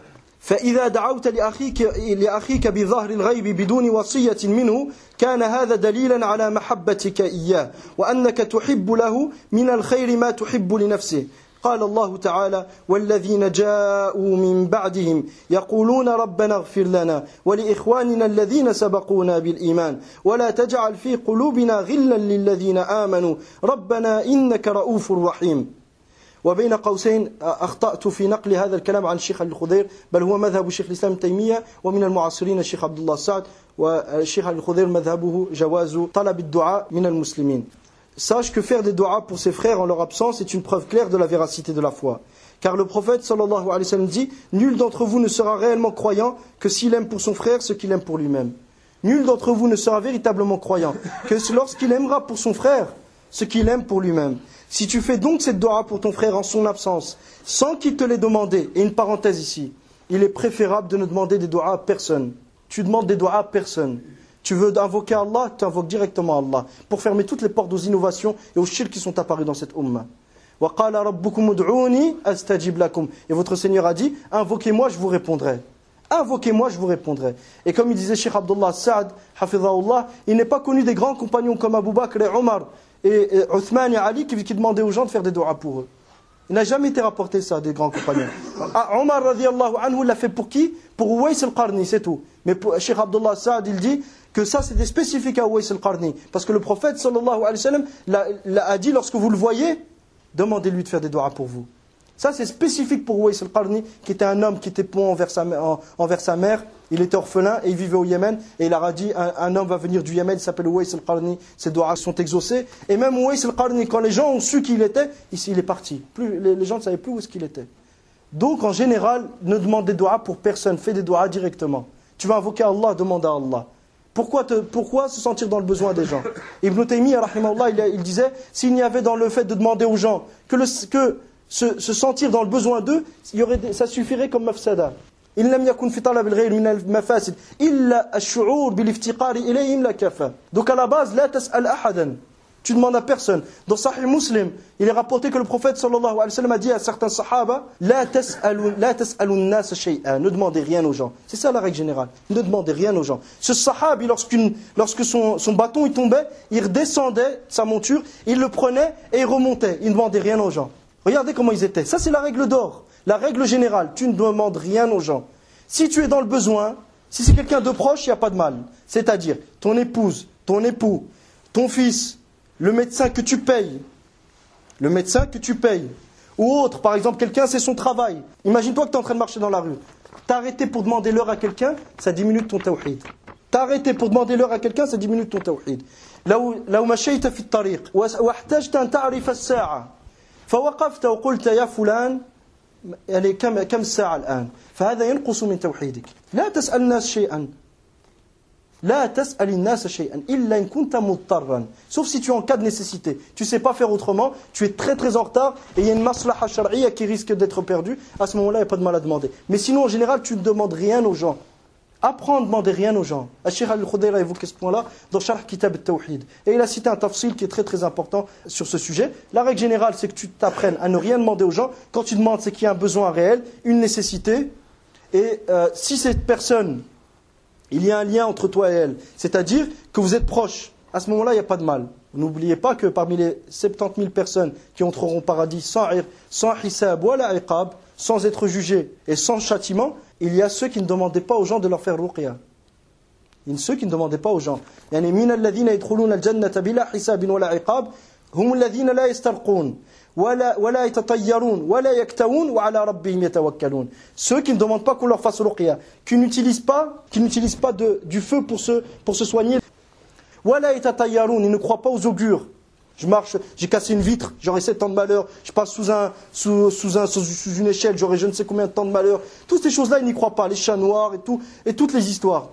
فإذا دعوت لأخيك, لأخيك بظهر الغيب بدون وصية منه كان هذا دليلا على محبتك إياه وأنك تحب له من الخير ما تحب لنفسه. قال الله تعالى والذين جاءوا من بعدهم يقولون ربنا اغفر لنا ولإخواننا الذين سبقونا بالإيمان ولا تجعل في قلوبنا غلا للذين آمنوا ربنا إنك رؤوف رحيم. وبين قوسين أخطأت في نقل هذا الكلام عن الشيخ الخضير بل هو مذهب الشيخ الإسلام ابن تيمية ومن المعاصرين الشيخ عبد الله السعد والشيخ الخضير مذهبه جواز طلب الدعاء من المسلمين. Sache que faire des du'as pour ses frères en leur absence est une preuve claire de la véracité de la foi. Car le prophète sallallahu alayhi wa sallam dit « Nul d'entre vous ne sera réellement croyant que s'il aime pour son frère ce qu'il aime pour lui-même. Nul d'entre vous ne sera véritablement croyant que lorsqu'il aimera pour son frère ce qu'il aime pour lui-même. Si tu fais donc cette dua pour ton frère en son absence, sans qu'il te l'ait demandé, et une parenthèse ici, il est préférable de ne demander des du'as à personne. Tu demandes des du'as à personne. Tu veux invoquer Allah, tu invoques directement Allah, pour fermer toutes les portes aux innovations et aux shirks qui sont apparus dans cette ummah. وَقَالَ رَبُّكُمُ ادْعُونِي أَسْتَجِبْ لَكُمْ. Et votre Seigneur a dit, invoquez-moi, je vous répondrai. Invoquez-moi, je vous répondrai. Et comme il disait Cheikh Abdullah Sa'ad, hafidhahullah, il n'est pas connu des grands compagnons comme Abu Bakr et Omar et, et Uthman et Ali qui, qui demandaient aux gens de faire des du'as pour eux. Il n'a jamais été rapporté ça des grands compagnons. Ah, Omar radiyallahu anhu l'a fait pour qui? Pour Uwais al-Qarni, c'est tout. Mais pour Cheikh Abdullah Sa'ad, il dit que ça c'est des spécifiques à Uwais al-Qarni. Parce que le prophète sallallahu alayhi wa sallam l'a, l'a, a dit lorsque vous le voyez, demandez-lui de faire des du'as pour vous. Ça c'est spécifique pour Uwais al-Qarni, qui était un homme qui était pont envers sa, en, envers sa mère. Il était orphelin et il vivait au Yémen. Et il leur a dit, un, un homme va venir du Yémen, il s'appelle Uwais al-Qarni. Ses du'as sont exaucés. Et même Uwais al-Qarni, quand les gens ont su qui il était, ici il est parti. Plus, les, les gens ne savaient plus où est-ce qu'il était. Donc en général, ne demande des du'as pour personne. Fais des du'as directement. Tu vas invoquer Allah, demande à Allah. Pourquoi, te, pourquoi se sentir dans le besoin des gens? Ibn Taymiyyah, rahimahullah, il, il disait, s'il n'y avait dans le fait de demander aux gens que, le, que se, se sentir dans le besoin d'eux, il y aurait des, ça suffirait comme mafsada. إن لم يكن في طلب الغير من المفاسد إلا الشعور بالافتقار إليهم لكفى. Donc à la base, لا تسأل أحدا. Tu demandes à personne. Dans Sahih Muslim, il est rapporté que le prophète sallallahu alayhi wa sallam a dit à certains sahaba لا تسألوا لا تسألوا الناس شيئا. Ne demandez rien aux gens. C'est ça la règle générale. Ne demandez rien aux gens. Ce sahabi, lorsqu'une, lorsque son, son bâton il tombait, il redescendait sa monture, il le prenait et il remontait. Il ne demandait rien aux gens. Regardez comment ils étaient. Ça c'est la règle d'or. La règle générale, tu ne demandes rien aux gens. Si tu es dans le besoin, si c'est quelqu'un de proche, il n'y a pas de mal. C'est-à-dire ton épouse, ton époux, ton fils, le médecin que tu payes, le médecin que tu payes, ou autre, par exemple quelqu'un c'est son travail. Imagine-toi que tu es en train de marcher dans la rue. T'arrêter pour demander l'heure à quelqu'un, ça diminue ton tawhid. T'arrêter pour demander l'heure à quelqu'un, ça diminue ton tawhid. لو مشيت في الطريق واحتجت أن تعرف الساعة فوقفت وقلت يا فلان يعني كم كم الساعة الآن فهذا ينقص من توحيدك. لا تسأل الناس شيئا لا تسأل الناس شيئا إلا إن كنت مضطرا. Sauf si tu es en cas de nécessité. Tu ne sais pas faire autrement, tu es très très en retard et il y a une maslaha shar'iyya qui risque d'être perdue. À ce moment-là, il n'y a pas de mal à demander. Mais sinon, en général, tu ne demandes rien aux gens. Apprends à ne demander rien aux gens. Al-Sheikh Al-Khudayr a évoqué ce point-là dans Sharh Kitab al-Tawhid. Et il a cité un tafsil qui est très très important sur ce sujet. La règle générale, c'est que tu t'apprennes à ne rien demander aux gens. Quand tu demandes, c'est qu'il y a un besoin réel, une nécessité. Et euh, si cette personne, il y a un lien entre toi et elle, c'est-à-dire que vous êtes proches, à ce moment-là, il n'y a pas de mal. N'oubliez pas que parmi les soixante-dix mille personnes qui entreront au paradis sans, sans hisab ou la iqab, sans être jugés et sans châtiment, il y a ceux qui ne demandaient pas aux gens de leur faire ruqya. Il y a ceux qui ne demandaient pas aux gens. يعني من الذين يدخلون الجنة بلا حساب ولا عقاب هم الذين لا يسترقون ولا ولا يتطيرون ولا يكتوون وعلى ربهم يتوكلون. Ceux qui ne demandent pas qu'on leur fasse ruqya, qui n'utilisent pas, qui n'utilisent pas de, du feu pour se pour se soigner. ولا يتطيرون, ils ne croient pas aux augures. Je marche, j'ai cassé une vitre, j'aurai sept ans de malheur. Je passe sous, un, sous, sous, un, sous, sous une échelle, j'aurai je ne sais combien de temps de malheur. Toutes ces choses-là, ils n'y croient pas. Les chats noirs et, tout, et toutes les histoires.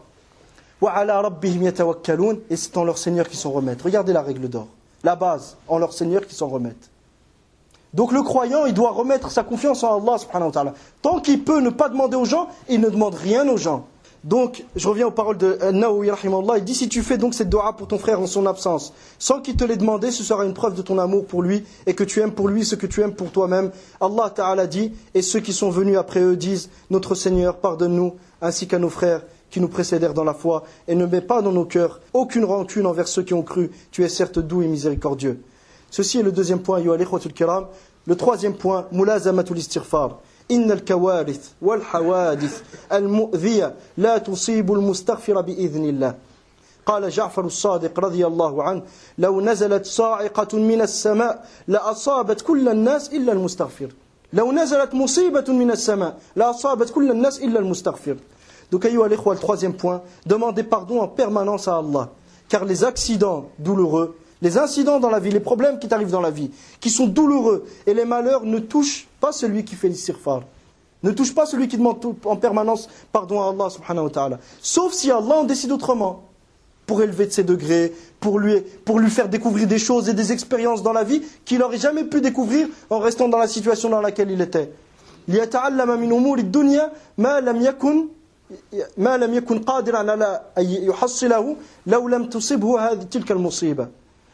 Et c'est en leur Seigneur qu'ils s'en remettent. Regardez la règle d'or. La base, en leur Seigneur qu'ils s'en remettent. Donc le croyant, il doit remettre sa confiance en Allah subhanahu wa ta'ala. Tant qu'il peut ne pas demander aux gens, il ne demande rien aux gens. Donc, je reviens aux paroles de Nawawi rahimahullah. Il dit, si tu fais donc cette dua pour ton frère en son absence, sans qu'il te l'ait demandé, ce sera une preuve de ton amour pour lui et que tu aimes pour lui ce que tu aimes pour toi-même. Allah Ta'ala dit, et ceux qui sont venus après eux disent, notre Seigneur, pardonne-nous, ainsi qu'à nos frères qui nous précédèrent dans la foi, et ne mets pas dans nos cœurs aucune rancune envers ceux qui ont cru. Tu es certes doux et miséricordieux. Ceci est le deuxième point, ayyuha al-ikhwatul kiram. Le troisième point, mulazamatul istighfar. إن الكوارث والحوادث المؤذية لا تصيب المستغفر بإذن الله. قال جعفر الصادق رضي الله عنه: لو نزلت صاعقة من السماء لأصابت كل الناس إلا المستغفر. لو نزلت مصيبة من السماء لأصابت كل الناس إلا المستغفر. Donc, ayyuha al-ikhwa, le troisième point, demandez pardon en permanence à Allah, car les accidents douloureux, les incidents dans la vie, les problèmes qui t'arrivent dans la vie, qui sont douloureux, et les malheurs ne touchent pas celui qui fait l'istighfar, ne touchent pas celui qui demande en permanence pardon à Allah subhanahu wa ta'ala. Sauf si Allah en décide autrement, pour élever de ses degrés, pour lui, pour lui faire découvrir des choses et des expériences dans la vie qu'il n'aurait jamais pu découvrir en restant dans la situation dans laquelle il était. لِيَتَعَلَّمَ مِنْ أُمُورِ الدُّنْيَا مَا لَمْ يَكُنْ ما لم يكن قادرا على أن يحصله لو لم تصبه هذه تلك المصيبة.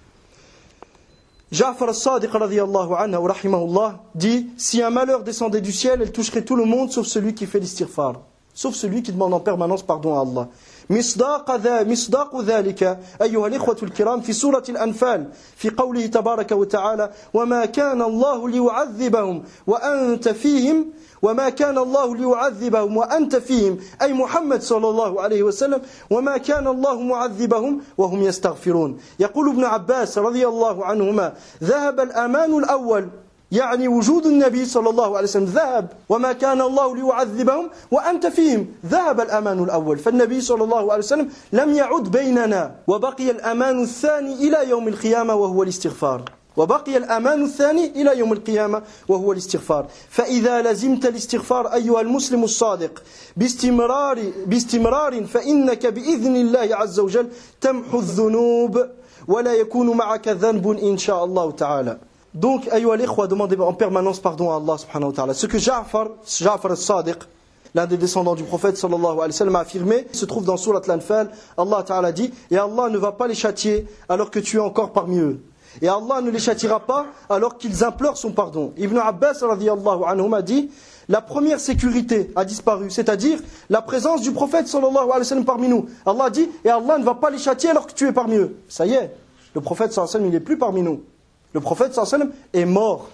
Ja'far al-Sadiq radiyallahu anhu wa rahimahullah dit, si un malheur descendait du ciel, elle toucherait tout le monde sauf celui qui fait l'istighfar, sauf celui qui demande en permanence pardon à Allah. مصداق ذا مصداق ذلك أيها الإخوة الكرام في سورة الأنفال في قوله تبارك وتعالى: وما كان الله ليعذبهم وأنت فيهم وما كان الله ليعذبهم وأنت فيهم أي محمد صلى الله عليه وسلم وما كان الله معذبهم وهم يستغفرون. يقول ابن عباس رضي الله عنهما: ذهب الأمان الأول، يعني وجود النبي صلى الله عليه وسلم ذهب، وما كان الله ليعذبهم وأنت فيهم، ذهب الأمان الأول، فالنبي صلى الله عليه وسلم لم يعد بيننا، وبقي الأمان الثاني إلى يوم القيامة وهو الاستغفار. وبقي الأمان الثاني إلى يوم القيامة وهو الاستغفار. فإذا لزمت الاستغفار أيها المسلم الصادق باستمرار باستمرار فإنك بإذن الله عز وجل تمحو الذنوب ولا يكون معك ذنب إن شاء الله تعالى. Donc, ayyuha al-ikhwa, demandez en permanence pardon à Allah subhanahu wa ta'ala. Ce que Ja'far, Ja'far al-Sadiq, l'un des descendants du prophète sallallahu alayhi wa sallam, a affirmé, se trouve dans Surat al-Anfal. Allah ta'ala dit, et Allah ne va pas les châtier alors que tu es encore parmi eux. Et Allah ne les châtiera pas alors qu'ils implorent son pardon. Ibn Abbas radiyallahu anhu a dit, la première sécurité a disparu, c'est-à-dire la présence du prophète sallallahu alayhi wa sallam parmi nous. Allah dit, et Allah ne va pas les châtier alors que tu es parmi eux. Ça y est, le prophète sallallahu alayhi wa sallam, il n'est plus parmi nous. Le prophète sallallahu alayhi wa sallam est mort.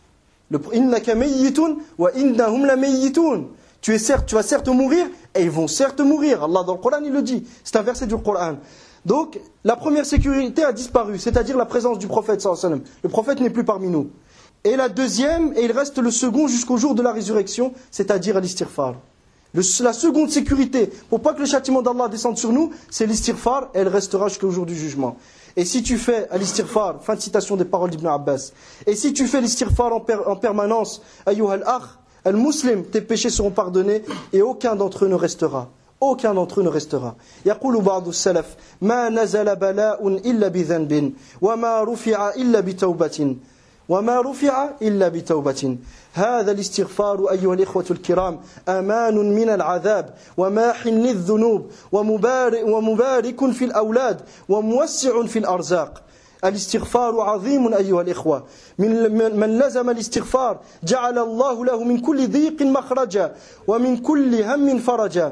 Innaka mayyitun wa innahum la mayyitun. Tu es certes, tu vas certes mourir et ils vont certes mourir. Allah dans le Coran il le dit. C'est un verset du Coran. Donc la première sécurité a disparu, c'est-à-dire la présence du prophète sallallahu alayhi wa sallam. Le prophète n'est plus parmi nous. Et la deuxième, et il reste le second jusqu'au jour de la résurrection, c'est-à-dire l'istighfar. Le, la seconde sécurité, pour pas que le châtiment d'Allah descende sur nous, c'est l'istighfar, et elle restera jusqu'au jour du jugement. Et si tu fais l'istighfar, fin de citation des paroles d'Ibn Abbas, et si tu fais l'istighfar en, per, en permanence, ayyuha al-akh, al-muslim, tes péchés seront pardonnés, et aucun d'entre eux ne restera. Aucun d'entre eux ne restera. يقول بعض السلف ما نزل بلاء إلا بذنب وما رفع إلا بتوبة وما رفع إلا بتوبة. هذا الاستغفار أيها الإخوة الكرام أمان من العذاب وماح للذنوب ومبارك, ومبارك في الأولاد وموسع في الأرزاق. الاستغفار عظيم أيها الإخوة. من, من لزم الاستغفار جعل الله له من كل ضيق مخرجا ومن كل هم فرجا.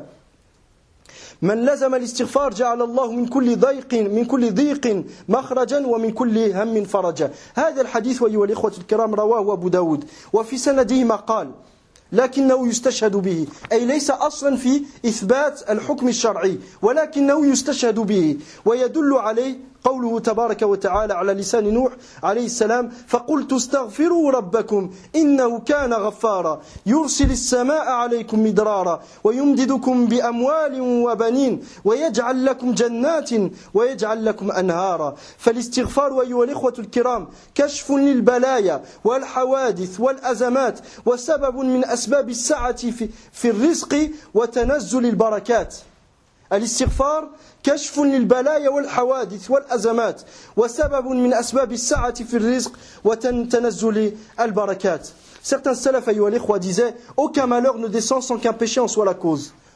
من لزم الاستغفار جعل الله من كل ضيق من كل ضيق مخرجا ومن كل هم فرجا. هذا الحديث أيها الإخوة الكرام رواه أبو داود وفي سنده ما قال لكنه يستشهد به، أي ليس أصلا في إثبات الحكم الشرعي ولكنه يستشهد به، ويدل عليه قوله تبارك وتعالى على لسان نوح عليه السلام: فقلت استغفروا ربكم إنه كان غفارا يرسل السماء عليكم مدرارا ويمددكم بأموال وبنين ويجعل لكم جنات ويجعل لكم أنهارا. فالاستغفار أيها الإخوة الكرام كشف للبلايا والحوادث والأزمات وسبب من أسباب السعة في, في الرزق وتنزل البركات. الاستغفار كشف للبلايا والحوادث والأزمات وسبب من أسباب السعة في الرزق وتنزل البركات. Certains salaf ayyuha al-ikhwa disaient aucun malheur ne descend sans qu'un péché en soit la cause.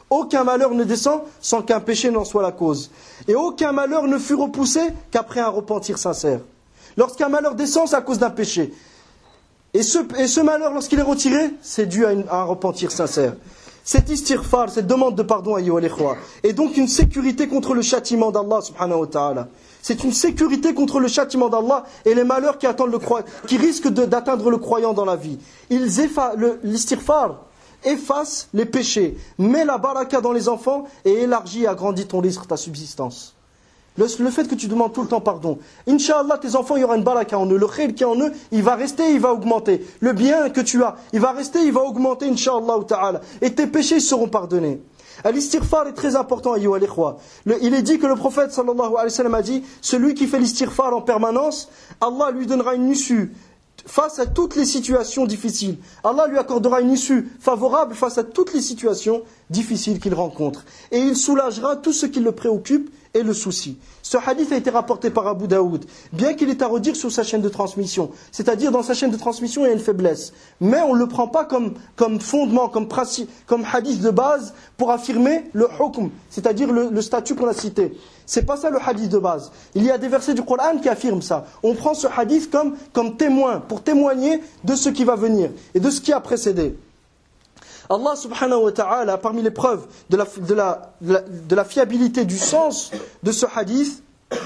aucun malheur ne descend sans qu'un péché n'en soit la cause. Et aucun malheur ne fut repoussé qu'après un repentir sincère. Lorsqu'un malheur descend, c'est à cause d'un péché. Et ce, et ce malheur, lorsqu'il est retiré, c'est dû à, une, à un repentir sincère. Cette istighfar, cette demande de pardon, ayyuhal ikhwa, est donc une sécurité contre le châtiment d'Allah subhanahu wa ta'ala. C'est une sécurité contre le châtiment d'Allah et les malheurs qui attendent le croyant, qui risquent de, d'atteindre le croyant dans la vie. Ils effa, le, l'istighfar efface les péchés, met la baraka dans les enfants et élargit et agrandit ton risque, ta subsistance. Le, le fait que tu demandes tout le temps pardon. Inch'Allah, tes enfants, il y aura une baraka en eux. Le khayr qui est en eux, il va rester, il va augmenter. Le bien que tu as, il va rester, il va augmenter, Inch'Allah ta'ala. Et tes péchés seront pardonnés. L'istighfar est très important, ayyuhal ikhwa. Il est dit que le prophète sallallahu alayhi wa sallam a dit, celui qui fait l'istighfar en permanence, Allah lui donnera une issue face à toutes les situations difficiles. Allah lui accordera une issue favorable face à toutes les situations difficiles qu'il rencontre. Et il soulagera tout ce qui le préoccupe et le souci. Ce hadith a été rapporté par Abu Daoud, bien qu'il est à redire sur sa chaîne de transmission. C'est-à-dire, dans sa chaîne de transmission, il y a une faiblesse. Mais on ne le prend pas comme, comme fondement, comme principe, comme hadith de base pour affirmer le hukm, c'est-à-dire le, le statut qu'on a cité. C'est pas ça le hadith de base. Il y a des versets du Coran qui affirment ça. On prend ce hadith comme, comme témoin, pour témoigner de ce qui va venir et de ce qui a précédé. Allah subhanahu wa ta'ala, parmi les preuves de la, de, la, de, la, de la fiabilité du sens de ce hadith,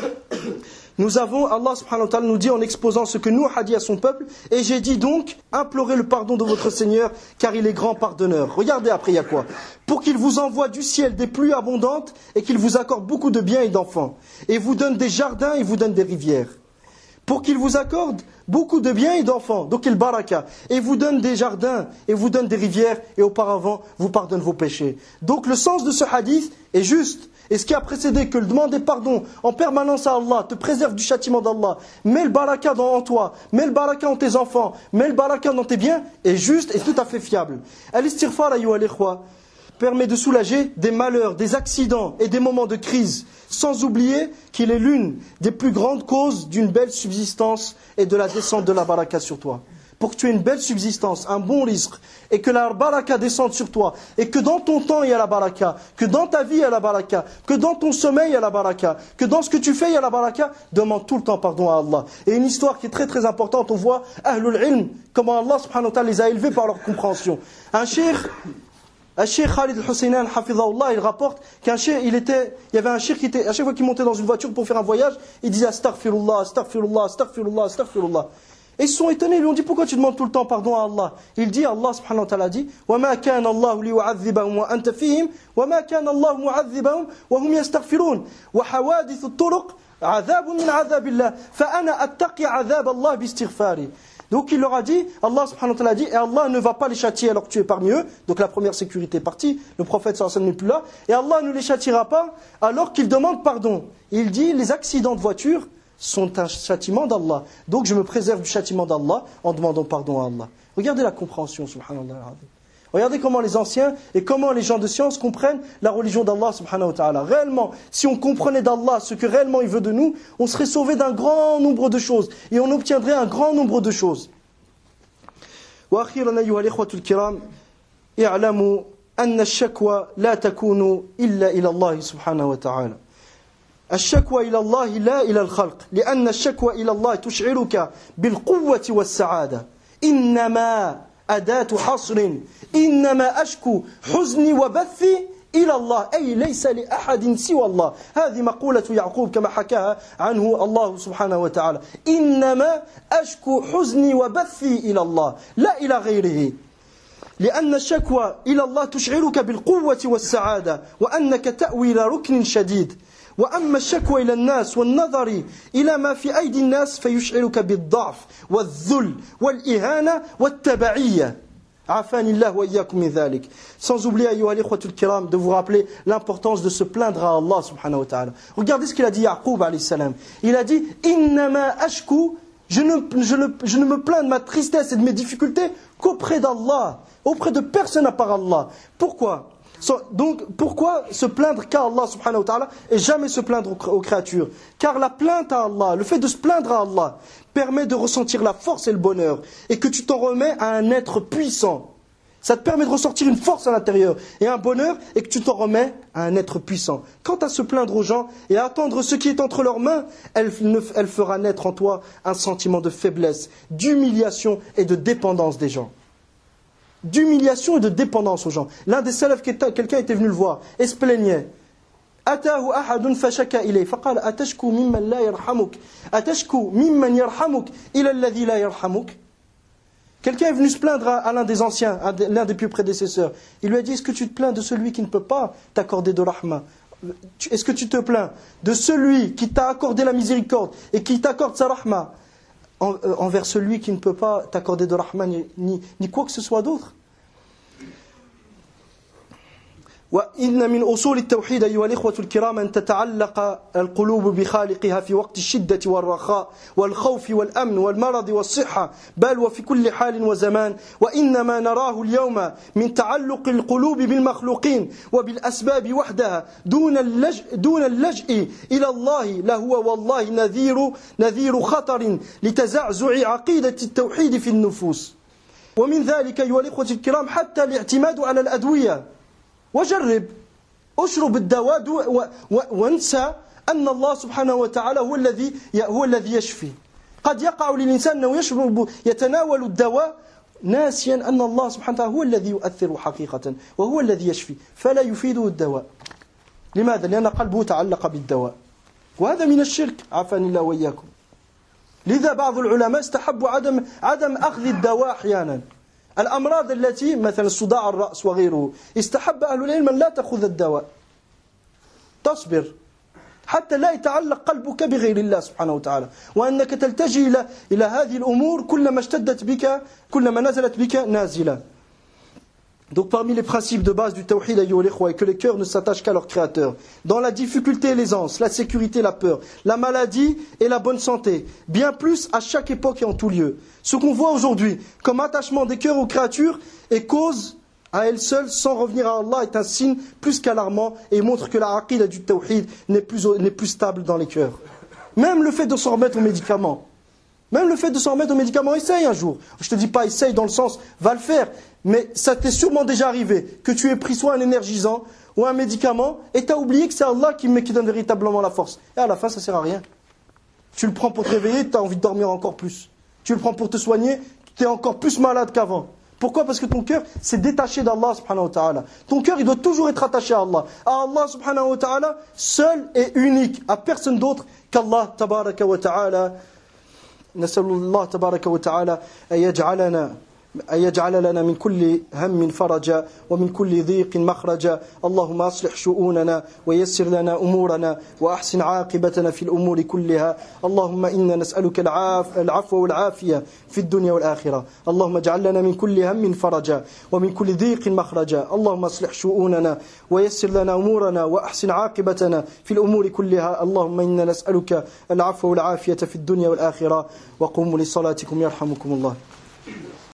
nous avons, Allah subhanahu wa ta'ala nous dit en exposant ce que Nuh a dit à son peuple, et j'ai dit donc, implorez le pardon de votre Seigneur, car il est grand pardonneur. Regardez après, il y a quoi? Pour qu'il vous envoie du ciel des pluies abondantes, et qu'il vous accorde beaucoup de biens et d'enfants, et vous donne des jardins et vous donne des rivières. Pour qu'il vous accorde beaucoup de biens et d'enfants, donc il baraka, et vous donne des jardins, et vous donne des rivières, et auparavant vous pardonne vos péchés. Donc le sens de ce hadith est juste, et ce qui a précédé que le demander pardon en permanence à Allah te préserve du châtiment d'Allah, mets le baraka dans, en toi, mets le baraka en tes enfants, mets le baraka dans tes biens, est juste et tout à fait fiable. Al-istighfar ayyuhal ikhwa permet de soulager des malheurs, des accidents et des moments de crise, sans oublier qu'il est l'une des plus grandes causes d'une belle subsistance et de la descente de la baraka sur toi. Pour que tu aies une belle subsistance, un bon risque, et que la baraka descende sur toi, et que dans ton temps il y a la baraka, que dans ta vie il y a la baraka, que dans ton sommeil il y a la baraka, que dans ce que tu fais il y a la baraka, demande tout le temps pardon à Allah. Et une histoire qui est très très importante, on voit Ahlul Ilm, comment Allah subhanahu wa ta'ala les a élevés par leur compréhension. Un cheikh, un cheikh Khalid al-Husaynan, hafidhahullah, il rapporte qu'un cheikh, il était, il y avait un cheikh qui était, à chaque fois qu'il montait dans une voiture pour faire un voyage, il disait astaghfirullah, astaghfirullah, astaghfirullah, astaghfirullah. Et ils se sont étonnés, ils lui ont dit pourquoi tu demandes tout le temps pardon à Allah? Il dit, Allah subhanahu wa ta'ala dit, وَمَا كَانَ اللَّهُ لِيُعَذِّبَهُمْ وَأَنْتَ فِيهِمْ وَمَا كَانَ اللَّهُ مُعَذِّبَهُمْ وَهُمْ يَسْتَغْفِرُونَ وَحَوَادِثُ الطُّرُقِ عَذَابٌ مِنْ عَذَابِ اللَّهِ فَأَنَا أَتَّقِي عَذَابَ اللَّهِ بِاسْتِغْفَارِ. Donc il leur a dit, Allah subhanahu wa ta'ala a dit, et Allah ne va pas les châtier alors que tu es parmi eux. Donc la première sécurité est partie, le prophète sallallahu alayhi wa sallam n'est plus là. Et Allah ne les châtiera pas alors qu'ils demandent pardon. Il dit, les accidents de voiture sont un châtiment d'Allah. Donc je me préserve du châtiment d'Allah en demandant pardon à Allah. Regardez la compréhension, subhanallah. Regardez comment les anciens et comment les gens de science comprennent la religion d'Allah subhanahu wa ta'ala. Réellement, si on comprenait d'Allah ce que réellement il veut de nous, on serait sauvé d'un grand nombre de choses et on obtiendrait un grand nombre de choses. وأخيرا أيها الإخوة الكرام اعلموا أن الشكوى لا تكون إلا إلى الله سبحانه وتعالى. الشكوى إلى الله لا إلى الخلق لأن الشكوى إلى الله تشعرك بالقوة والسعادة. إنما أداة حصر إنما أشكو حزني وبثي إلى الله أي ليس لأحد سوى الله. هذه مقولة يعقوب كما حكاها عنه الله سبحانه وتعالى. إنما أشكو حزني وبثي إلى الله لا إلى غيره. لأن الشكوى إلى الله تشعرك بالقوة والسعادة وأنك تأوي إلى ركن شديد. وأما الشكوى إلى الناس والنظر إلى ما في أيدي الناس فيشعرك بالضعف والذل والإهانة والتبعية. عافاني الله وإياكم من ذلك. Sans oublier, أيها الإخوة الكرام, de vous rappeler l'importance de se plaindre à Allah subhanahu wa ta'ala. Regardez ce qu'il a dit Yaqub alayhi salam. Il a dit Innama ashku, je ne, je, ne, je ne me plains de ma tristesse et de mes difficultés qu'auprès d'Allah, auprès de personne à part Allah. Pourquoi? Donc, pourquoi se plaindre qu'à Allah subhanahu wa ta'ala et jamais se plaindre aux créatures? Car la plainte à Allah, le fait de se plaindre à Allah, permet de ressentir la force et le bonheur et que tu t'en remets à un être puissant. Ça te permet de ressortir une force à l'intérieur et un bonheur et que tu t'en remets à un être puissant. Quant à se plaindre aux gens et à attendre ce qui est entre leurs mains, elle, ne, elle fera naître en toi un sentiment de faiblesse, d'humiliation et de dépendance des gens. D'humiliation et de dépendance aux gens. L'un des salafs, quelqu'un était venu le voir et se plaignait. أتاه أحد فشكى إليه فقال أتشكو ممن لا يرحمك أتشكو ممن يرحمك إلى الذي لا يرحمك. Quelqu'un est venu se plaindre à, à l'un des anciens, à l'un des plus prédécesseurs. Il lui a dit, est-ce que tu te plains de celui qui ne peut pas t'accorder de rahma? Est-ce que tu te plains de celui qui t'a accordé la miséricorde et qui t'accorde sa rahma en, euh, envers celui qui ne peut pas t'accorder de rahma ni, ni, ni quoi que ce soit d'autre? وإن من أصول التوحيد أيها الإخوة الكرام أن تتعلق القلوب بخالقها في وقت الشدة والرخاء والخوف والأمن والمرض والصحة بل وفي كل حال وزمان. وإنما نراه اليوم من تعلق القلوب بالمخلوقين وبالأسباب وحدها دون اللجء, دون اللجء إلى الله لهو والله نذير, نذير خطر لتزعزع عقيدة التوحيد في النفوس. ومن ذلك أيها الإخوة الكرام حتى الاعتماد على الأدوية. وجرب اشرب الدواء وانسى أن الله سبحانه وتعالى هو الذي هو الذي يشفي. قد يقع للإنسان أنه يشرب يتناول الدواء ناسيا أن الله سبحانه وتعالى هو الذي يؤثر حقيقة وهو الذي يشفي فلا يفيده الدواء. لماذا؟ لأن قلبه تعلق بالدواء وهذا من الشرك عافاني الله وإياكم. لذا بعض العلماء استحبوا عدم عدم أخذ الدواء أحيانا. الأمراض التي مثلا صداع الرأس وغيره استحب أهل العلم أن لا تأخذ الدواء تصبر حتى لا يتعلق قلبك بغير الله سبحانه وتعالى وأنك تلتجي إلى إلى هذه الأمور كلما اشتدت بك كلما نزلت بك نازلة. Donc parmi les principes de base du tawhid est que les cœurs ne s'attachent qu'à leur créateur. Dans la difficulté et l'aisance, la sécurité et la peur, la maladie et la bonne santé, bien plus à chaque époque et en tout lieu. Ce qu'on voit aujourd'hui comme attachement des cœurs aux créatures est cause à elle seule, sans revenir à Allah, est un signe plus qu'alarmant et montre que la aqida du tawhid n'est plus, n'est plus stable dans les cœurs. Même le fait de s'en remettre aux médicaments, même le fait de s'en remettre aux médicaments, essaye un jour. Je te dis pas essaye dans le sens, va le faire. Mais ça t'est sûrement déjà arrivé que tu aies pris soit un énergisant ou un médicament et tu as oublié que c'est Allah qui, qui donne véritablement la force. Et à la fin, ça ne sert à rien. Tu le prends pour te réveiller, tu as envie de dormir encore plus. Tu le prends pour te soigner, tu es encore plus malade qu'avant. Pourquoi? Parce que ton cœur s'est détaché d'Allah subhanahu wa ta'ala. Ton cœur, il doit toujours être attaché à Allah. À Allah subhanahu wa ta'ala, seul et unique, à personne d'autre qu'Allah tabaraka wa ta'ala. نسأل الله تبارك وتعالى أن يجعلنا أن يجعل لنا من كل هم فرجا ومن كل ضيق مخرجا. اللهم أصلح شؤوننا ويسر لنا أمورنا وأحسن عاقبتنا في الأمور كلها. اللهم إنا نسألك العاف العفو والعافية في الدنيا والآخرة. اللهم اجعل لنا من كل هم فرجا ومن كل ضيق مخرجا. اللهم أصلح شؤوننا ويسر لنا أمورنا وأحسن عاقبتنا في الأمور كلها. اللهم إنا نسألك العفو والعافية في الدنيا والآخرة. وقوموا لصلاتكم يرحمكم الله.